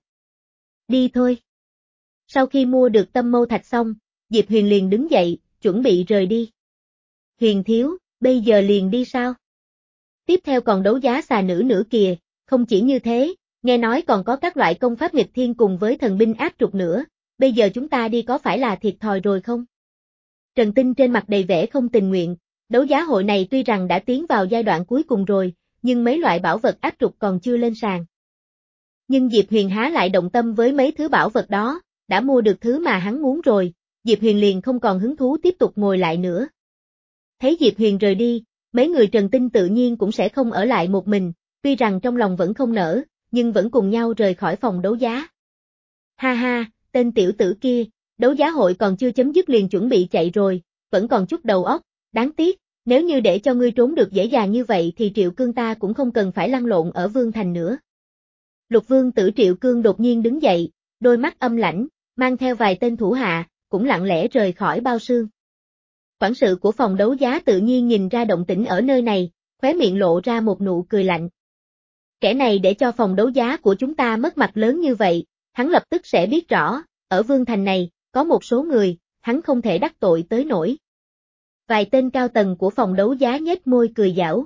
Đi thôi. Sau khi mua được tâm mâu thạch xong, Diệp Huyền liền đứng dậy, chuẩn bị rời đi. Huyền thiếu, bây giờ liền đi sao? Tiếp theo còn đấu giá xà nữ nữa kìa, không chỉ như thế, nghe nói còn có các loại công pháp nghịch thiên cùng với thần binh áp trục nữa, bây giờ chúng ta đi có phải là thiệt thòi rồi không? Trần Tinh trên mặt đầy vẻ không tình nguyện, đấu giá hội này tuy rằng đã tiến vào giai đoạn cuối cùng rồi, nhưng mấy loại bảo vật áp trục còn chưa lên sàn. Nhưng Diệp Huyền há lại động tâm với mấy thứ bảo vật đó, đã mua được thứ mà hắn muốn rồi, Diệp Huyền liền không còn hứng thú tiếp tục ngồi lại nữa. Thấy Diệp Huyền rời đi, mấy người Trần Tinh tự nhiên cũng sẽ không ở lại một mình, tuy rằng trong lòng vẫn không nỡ, nhưng vẫn cùng nhau rời khỏi phòng đấu giá. Ha ha, tên tiểu tử kia, đấu giá hội còn chưa chấm dứt liền chuẩn bị chạy rồi, vẫn còn chút đầu óc, đáng tiếc, nếu như để cho ngươi trốn được dễ dàng như vậy thì Triệu Cương ta cũng không cần phải lăn lộn ở Vương Thành nữa. Lục Vương Tử Triệu Cương đột nhiên đứng dậy, đôi mắt âm lãnh, mang theo vài tên thủ hạ, cũng lặng lẽ rời khỏi bao sương. Quản sự của phòng đấu giá tự nhiên nhìn ra động tĩnh ở nơi này, khóe miệng lộ ra một nụ cười lạnh. Kẻ này để cho phòng đấu giá của chúng ta mất mặt lớn như vậy, hắn lập tức sẽ biết rõ, ở Vương Thành này, có một số người, hắn không thể đắc tội tới nổi. Vài tên cao tầng của phòng đấu giá nhếch môi cười giảo.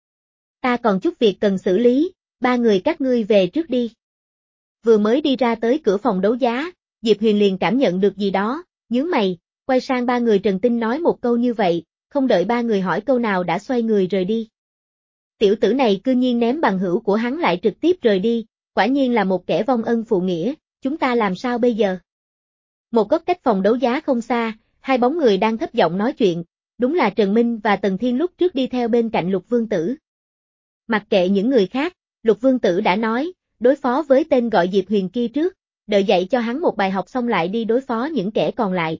Ta còn chút việc cần xử lý, ba người các ngươi về trước đi. Vừa mới đi ra tới cửa phòng đấu giá, Diệp Huyền liền cảm nhận được gì đó, nhướng mày, quay sang ba người Trần Tinh nói một câu như vậy, không đợi ba người hỏi câu nào đã xoay người rời đi. Tiểu tử này cư nhiên ném bằng hữu của hắn lại trực tiếp rời đi, quả nhiên là một kẻ vong ân phụ nghĩa, chúng ta làm sao bây giờ? Một góc cách phòng đấu giá không xa, hai bóng người đang thấp giọng nói chuyện, đúng là Trần Minh và Tần Thiên lúc trước đi theo bên cạnh Lục Vương Tử. Mặc kệ những người khác, Lục Vương Tử đã nói, đối phó với tên gọi Diệp Huyền kia trước, đợi dạy cho hắn một bài học xong lại đi đối phó những kẻ còn lại.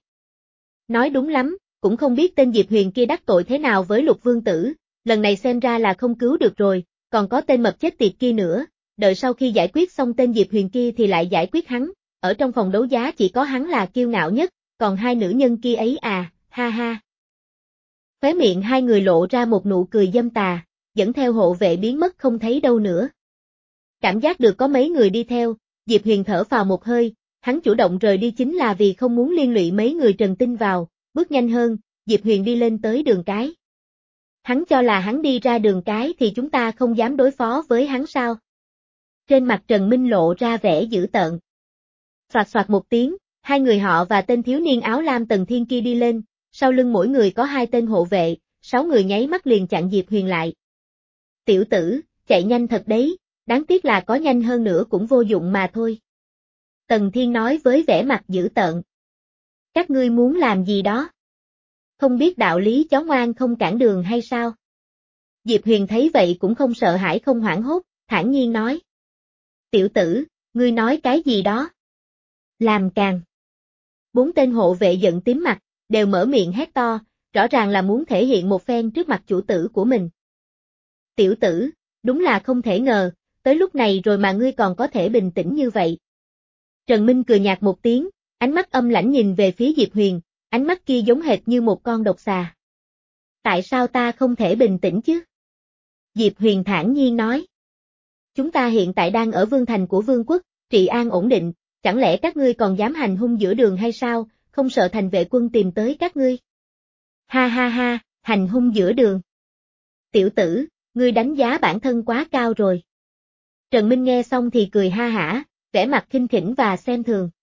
Nói đúng lắm, cũng không biết tên Diệp Huyền kia đắc tội thế nào với Lục Vương Tử, lần này xem ra là không cứu được rồi, còn có tên mập chết tiệt kia nữa, đợi sau khi giải quyết xong tên Diệp Huyền kia thì lại giải quyết hắn, ở trong phòng đấu giá chỉ có hắn là kiêu ngạo nhất, còn hai nữ nhân kia ấy à, ha ha. Khóe miệng hai người lộ ra một nụ cười dâm tà, dẫn theo hộ vệ biến mất không thấy đâu nữa. Cảm giác được có mấy người đi theo, Diệp Huyền thở phào một hơi, hắn chủ động rời đi chính là vì không muốn liên lụy mấy người Trần Tinh vào, bước nhanh hơn, Diệp Huyền đi lên tới đường cái. Hắn cho là hắn đi ra đường cái thì chúng ta không dám đối phó với hắn sao? Trên mặt Trần Minh lộ ra vẻ dữ tợn. Soạt soạt một tiếng, hai người họ và tên thiếu niên áo lam Tần Thiên kia đi lên, sau lưng mỗi người có hai tên hộ vệ, sáu người nháy mắt liền chặn Diệp Huyền lại. Tiểu tử, chạy nhanh thật đấy, đáng tiếc là có nhanh hơn nữa cũng vô dụng mà thôi. Tần Thiên nói với vẻ mặt dữ tợn. Các ngươi muốn làm gì đó? Không biết đạo lý chó ngoan không cản đường hay sao? Diệp Huyền thấy vậy cũng không sợ hãi không hoảng hốt, thản nhiên nói. Tiểu tử, ngươi nói cái gì đó? Làm càng. Bốn tên hộ vệ giận tím mặt, đều mở miệng hét to, rõ ràng là muốn thể hiện một phen trước mặt chủ tử của mình. Tiểu tử, đúng là không thể ngờ, tới lúc này rồi mà ngươi còn có thể bình tĩnh như vậy. Trần Minh cười nhạt một tiếng, ánh mắt âm lãnh nhìn về phía Diệp Huyền, ánh mắt kia giống hệt như một con độc xà. Tại sao ta không thể bình tĩnh chứ? Diệp Huyền thản nhiên nói. Chúng ta hiện tại đang ở vương thành của vương quốc, trị an ổn định, chẳng lẽ các ngươi còn dám hành hung giữa đường hay sao, không sợ thành vệ quân tìm tới các ngươi? Ha ha ha, hành hung giữa đường. Tiểu tử, ngươi đánh giá bản thân quá cao rồi. Trần Minh nghe xong thì cười ha hả, vẻ mặt khinh khỉnh và xem thường.